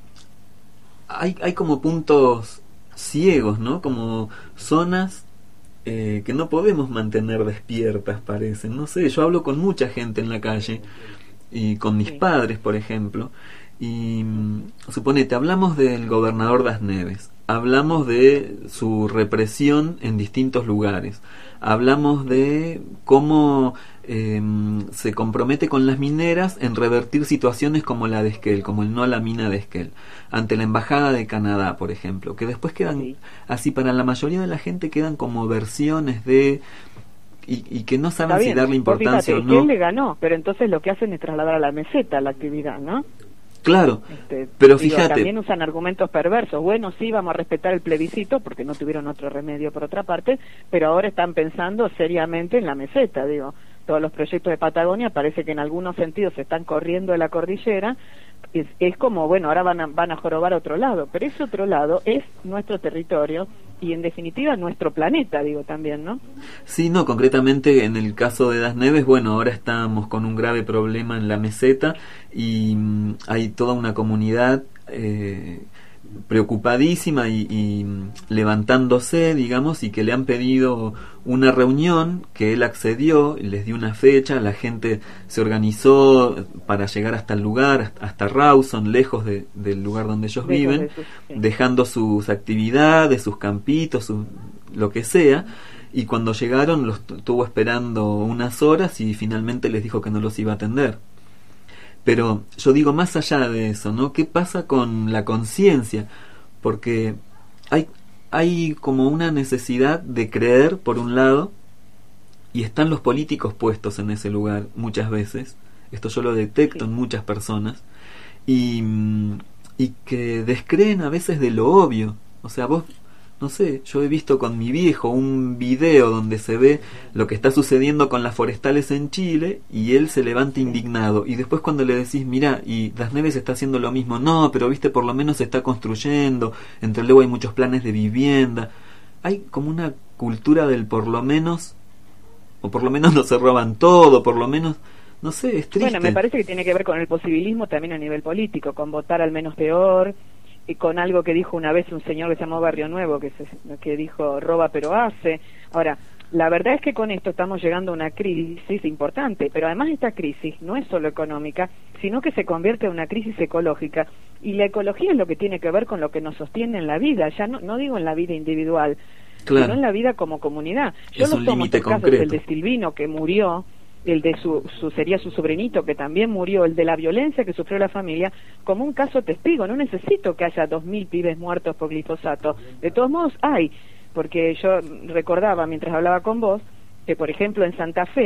hay, hay como puntos ciegos, ¿no? Como zonas eh, que no podemos mantener despiertas, parecen. No sé, yo hablo con mucha gente en la calle, y con mis sí. padres, por ejemplo. Y suponete, hablamos del gobernador Das Neves, hablamos de su represión en distintos lugares, hablamos de cómo eh, se compromete con las mineras en revertir situaciones como la de Esquel, como el no a la mina de Esquel, ante la embajada de Canadá, por ejemplo, que después quedan, sí. así para la mayoría de la gente quedan como versiones de... Y, y que no saben si darle importancia fíjate, o no. Él le ganó, pero entonces lo que hacen es trasladar a la meseta la actividad, ¿no? Claro, este, pero digo, fíjate... También usan argumentos perversos. Bueno, sí, vamos a respetar el plebiscito, porque no tuvieron otro remedio por otra parte, pero ahora están pensando seriamente en la meseta, digo. Todos los proyectos de Patagonia parece que en algunos sentidos se están corriendo de la cordillera. Es, es como, bueno, ahora van a, van a jorobar a otro lado, pero ese otro lado es nuestro territorio y en definitiva nuestro planeta, digo también, ¿no? Sí, no, concretamente en el caso de Das Neves, bueno, ahora estamos con un grave problema en la meseta y mmm, hay toda una comunidad eh, preocupadísima y, y levantándose, digamos, y que le han pedido una reunión, que él accedió, les dio una fecha, la gente se organizó para llegar hasta el lugar, hasta Rawson, lejos de, del lugar donde ellos lejos viven, de sus, sí. dejando sus actividades, sus campitos, su, lo que sea, y cuando llegaron los estuvo esperando unas horas y finalmente les dijo que no los iba a atender. Pero yo digo, más allá de eso, ¿no? ¿Qué pasa con la conciencia? Porque hay, hay como una necesidad de creer, por un lado, y están los políticos puestos en ese lugar muchas veces, esto yo lo detecto sí. en muchas personas, y, y que descreen a veces de lo obvio. O sea, vos... No sé, yo he visto con mi viejo un video donde se ve lo que está sucediendo con las forestales en Chile y él se levanta indignado. Y después cuando le decís, mira, y Das Neves está haciendo lo mismo, no, pero viste, por lo menos se está construyendo, entre luego hay muchos planes de vivienda. Hay como una cultura del por lo menos, o por lo menos no se roban todo, por lo menos... No sé, es triste. Bueno, me parece que tiene que ver con el posibilismo también a nivel político, con votar al menos peor... y con algo que dijo una vez un señor que se llamó Barrio Nuevo, que, se, que dijo roba pero hace. Ahora, la verdad es que con esto estamos llegando a una crisis importante, pero además esta crisis no es solo económica, sino que se convierte en una crisis ecológica, y la ecología es lo que tiene que ver con lo que nos sostiene en la vida, ya no, no digo en la vida individual, claro. sino en la vida como comunidad. Yo es los tomo estos casos, concreto. el de Silvino, que murió, el de su, su sería su sobrinito que también murió, el de la violencia que sufrió la familia, como un caso testigo. No necesito que haya dos mil pibes muertos por glifosato. De todos modos hay, porque yo recordaba mientras hablaba con vos que, por ejemplo, en Santa Fe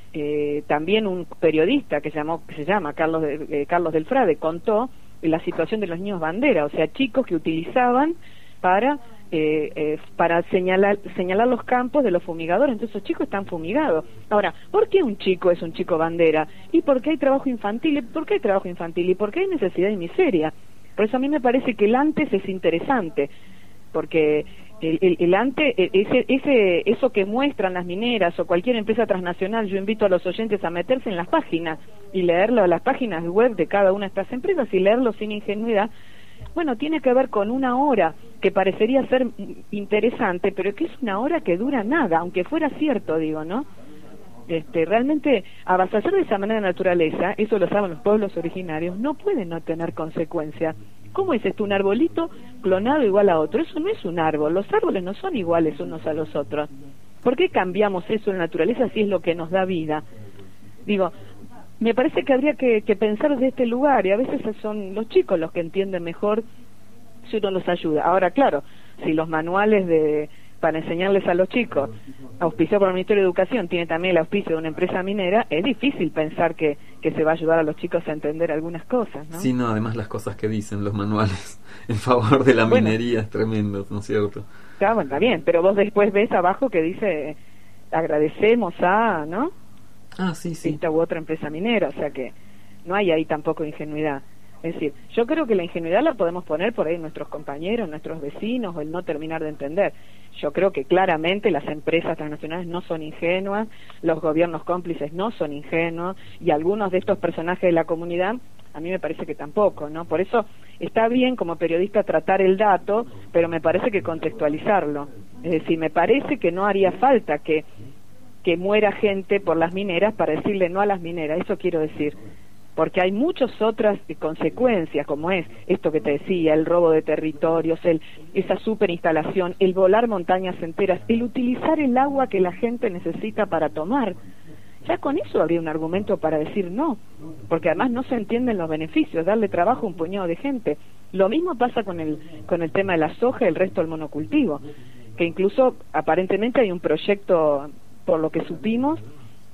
eh, también un periodista que, llamó, que se llama Carlos, de, eh, Carlos del Frade contó la situación de los niños bandera, o sea, chicos que utilizaban para eh, eh, para señalar señalar los campos de los fumigadores. Entonces esos chicos están fumigados. Ahora, ¿por qué un chico es un chico bandera? ¿Y por qué hay trabajo infantil? ¿Y por qué hay trabajo infantil? ¿Y por qué hay necesidad y miseria? Por eso a mí me parece que el antes es interesante, porque el, el, el antes, ese, ese, eso que muestran las mineras o cualquier empresa transnacional, yo invito a los oyentes a meterse en las páginas y leerlo, las páginas web de cada una de estas empresas y leerlo sin ingenuidad. Bueno, tiene que ver con una hora que parecería ser interesante, pero que es una hora que dura nada, aunque fuera cierto, digo, ¿no? Este, realmente, avasallar de esa manera la naturaleza, eso lo saben los pueblos originarios, no puede no tener consecuencias. ¿Cómo es esto? Un arbolito clonado igual a otro. Eso no es un árbol. Los árboles no son iguales unos a los otros. ¿Por qué cambiamos eso en la naturaleza si es lo que nos da vida? Digo, me parece que habría que, que pensar desde este lugar, y a veces son los chicos los que entienden mejor si uno los ayuda. Ahora, claro, si los manuales de para enseñarles a los chicos, auspiciado por el Ministerio de Educación, tiene también el auspicio de una empresa minera, es difícil pensar que, que se va a ayudar a los chicos a entender algunas cosas, ¿no? Sí, no, además las cosas que dicen los manuales en favor de la bueno, minería es tremendo, ¿no es cierto? Claro, bueno, está bien, pero vos después ves abajo que dice, agradecemos a, ¿no? Ah, sí, sí. Esta u otra empresa minera, o sea que no hay ahí tampoco ingenuidad. Es decir, yo creo que la ingenuidad la podemos poner por ahí nuestros compañeros, nuestros vecinos, o el no terminar de entender. Yo creo que claramente las empresas transnacionales no son ingenuas, los gobiernos cómplices no son ingenuos, y algunos de estos personajes de la comunidad, a mí me parece que tampoco, ¿no? Por eso está bien como periodista tratar el dato, pero me parece que contextualizarlo. Es decir, me parece que no haría falta que, que muera gente por las mineras para decirle no a las mineras, eso quiero decir. Porque hay muchas otras consecuencias, como es esto que te decía, el robo de territorios, el, esa superinstalación, el volar montañas enteras, el utilizar el agua que la gente necesita para tomar. Ya con eso habría un argumento para decir no, porque además no se entienden los beneficios, darle trabajo a un puñado de gente. Lo mismo pasa con el, con el tema de la soja y el resto del monocultivo, que incluso aparentemente hay un proyecto, por lo que supimos,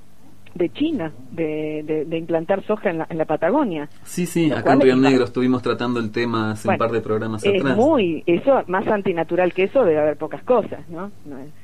de China, de, de, de implantar soja en la, en la Patagonia. Sí, sí, acá en Río Negro estuvimos tratando el tema hace bueno, un par de programas es atrás. Es muy, eso, más antinatural que eso debe haber pocas cosas, ¿no? no es,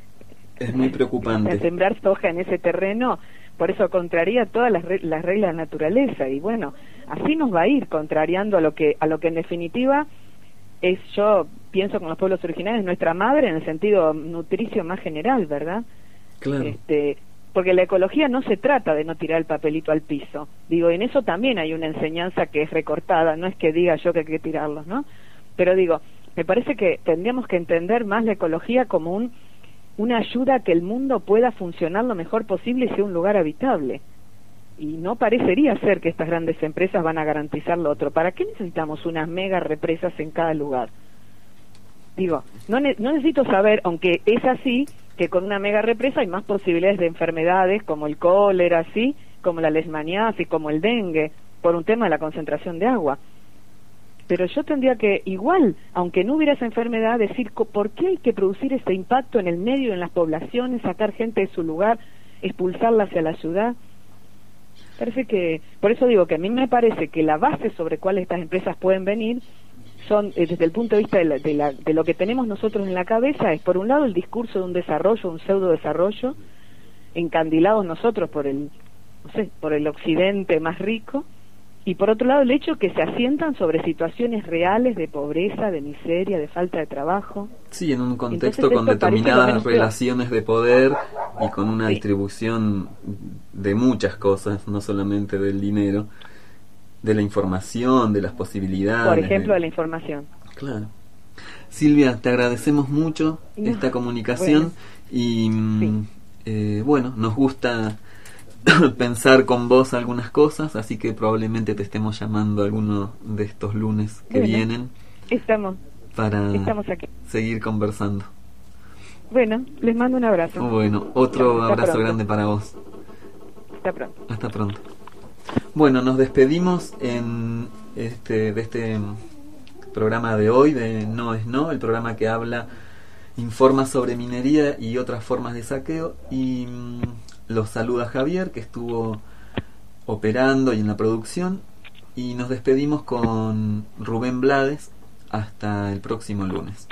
es muy preocupante. Sembrar soja en ese terreno, por eso contraría todas las, re, las reglas de la naturaleza, y bueno, así nos va a ir contrariando a lo que, a lo que en definitiva es, yo pienso con los pueblos originarios, nuestra madre en el sentido nutricio más general, ¿verdad? Claro. Este, porque la ecología no se trata de no tirar el papelito al piso. Digo, en eso también hay una enseñanza que es recortada, no es que diga yo que hay que tirarlos, ¿no? Pero digo, me parece que tendríamos que entender más la ecología como un una ayuda a que el mundo pueda funcionar lo mejor posible y sea un lugar habitable. Y no parecería ser que estas grandes empresas van a garantizar lo otro. ¿Para qué necesitamos unas mega represas en cada lugar? Digo, no, ne- no necesito saber, aunque es así, que con una mega represa hay más posibilidades de enfermedades como el cólera, así como la leishmaniasis, como el dengue, por un tema de la concentración de agua. Pero yo tendría que, igual, aunque no hubiera esa enfermedad, decir por qué hay que producir ese impacto en el medio, en las poblaciones, sacar gente de su lugar, expulsarla hacia la ciudad. Parece que, por eso digo que a mí me parece que la base sobre cuál estas empresas pueden venir son, eh, desde el punto de vista de, la, de, la, de lo que tenemos nosotros en la cabeza, es por un lado el discurso de un desarrollo, un pseudo desarrollo, encandilados nosotros por el, no sé, por el occidente más rico, y por otro lado el hecho que se asientan sobre situaciones reales de pobreza, de miseria, de falta de trabajo. Sí, en un contexto con determinadas relaciones de poder y con una sí. distribución de muchas cosas, no solamente del dinero, de la información, de las posibilidades. Por ejemplo, de, de la información. Claro. Silvia, te agradecemos mucho no. esta comunicación bueno. y sí. eh, bueno, nos gusta pensar con vos algunas cosas, así que probablemente te estemos llamando alguno de estos lunes que bueno, vienen. Estamos. Para estamos aquí. seguir conversando. Bueno, les mando un abrazo. Bueno, otro Hasta abrazo pronto. grande para vos. Hasta pronto. Hasta pronto. Bueno, nos despedimos en este de este programa de hoy de No es No, el programa que habla, informa sobre minería y otras formas de saqueo, y Los saluda Javier, que estuvo operando y en la producción, y nos despedimos con Rubén Blades hasta el próximo lunes.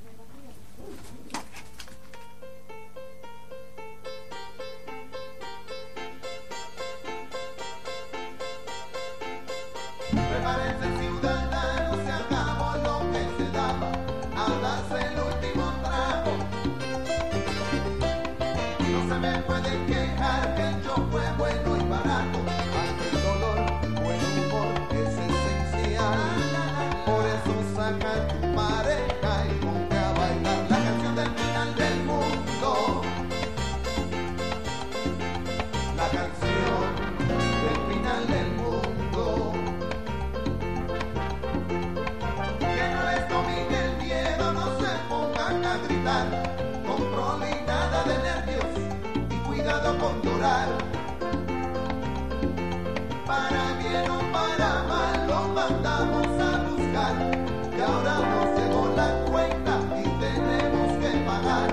Para bien o para mal lo mandamos a buscar, y ahora nos llegó la cuenta y tenemos que pagar.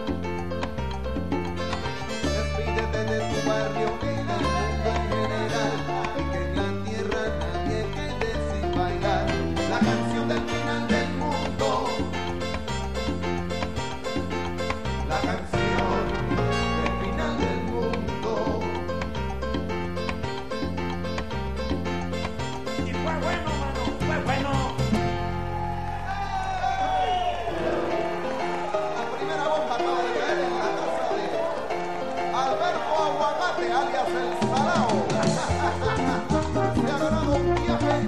Despídete de tu barrio y del mundo en general, y que en la tierra nadie quede sin bailar la canción del final del mundo, la canción del final del mundo. Alias el Salao. Se ha ganado un viaje a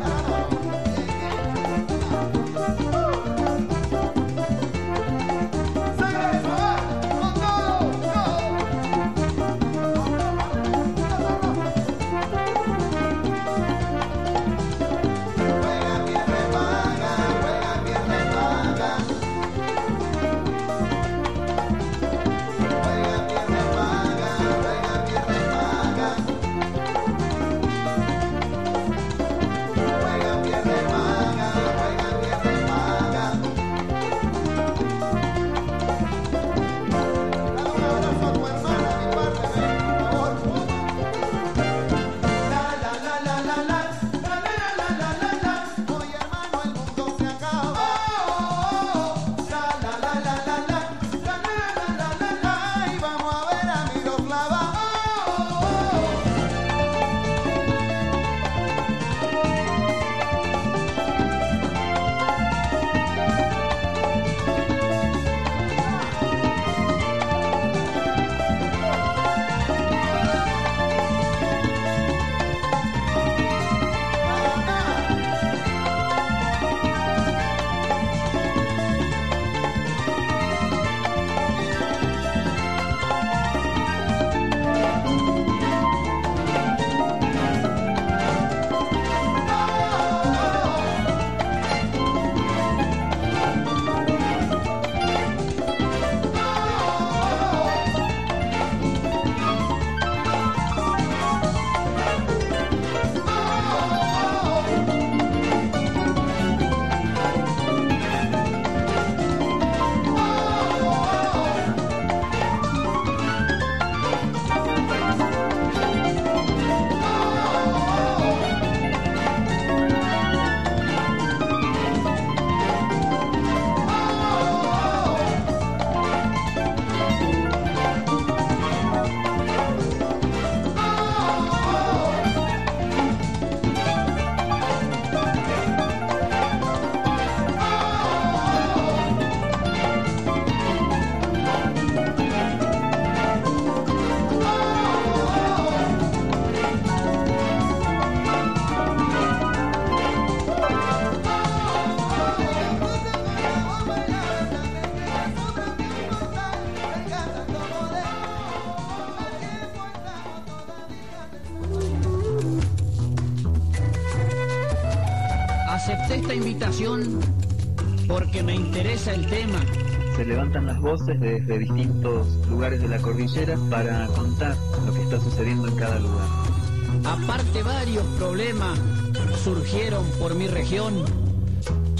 Acepté esta invitación porque me interesa el tema. Se levantan las voces desde distintos lugares de la cordillera para contar lo que está sucediendo en cada lugar. Aparte, varios problemas surgieron por mi región.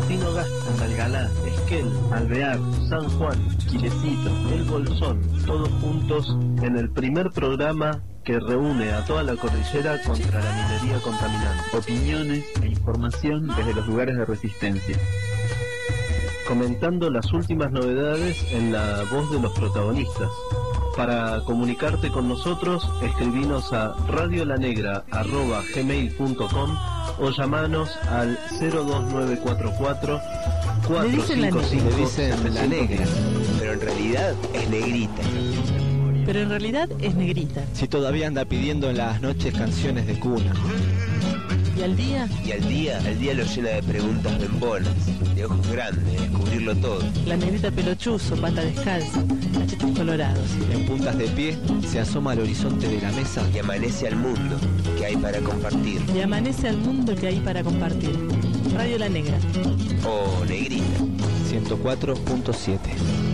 Tino Gasta, Algalá, Esquel, Alvear, San Juan, Quilecito, El Bolsón, todos juntos en el primer programa que reúne a toda la cordillera contra la minería contaminante. Opiniones e información desde los lugares de resistencia. Comentando las últimas novedades en la voz de los protagonistas. Para comunicarte con nosotros, escribinos a radiolanegra arroba gmail punto com o llamanos al cero dos nueve cuatro cuatro cuatro cinco cinco. Le dicen la negra, pero en realidad es negrita. Pero en realidad es negrita. Si todavía anda pidiendo en las noches canciones de cuna. ¿Y al día? Y al día, al día lo llena de preguntas bembonas, de ojos grandes, de descubrirlo todo. La negrita pelochuzo, pata descalza, cachetes colorados. En puntas de pie se asoma al horizonte de la mesa y amanece al mundo que hay para compartir. Y amanece al mundo que hay para compartir. Radio La Negra. O Negrita. ciento cuatro punto siete.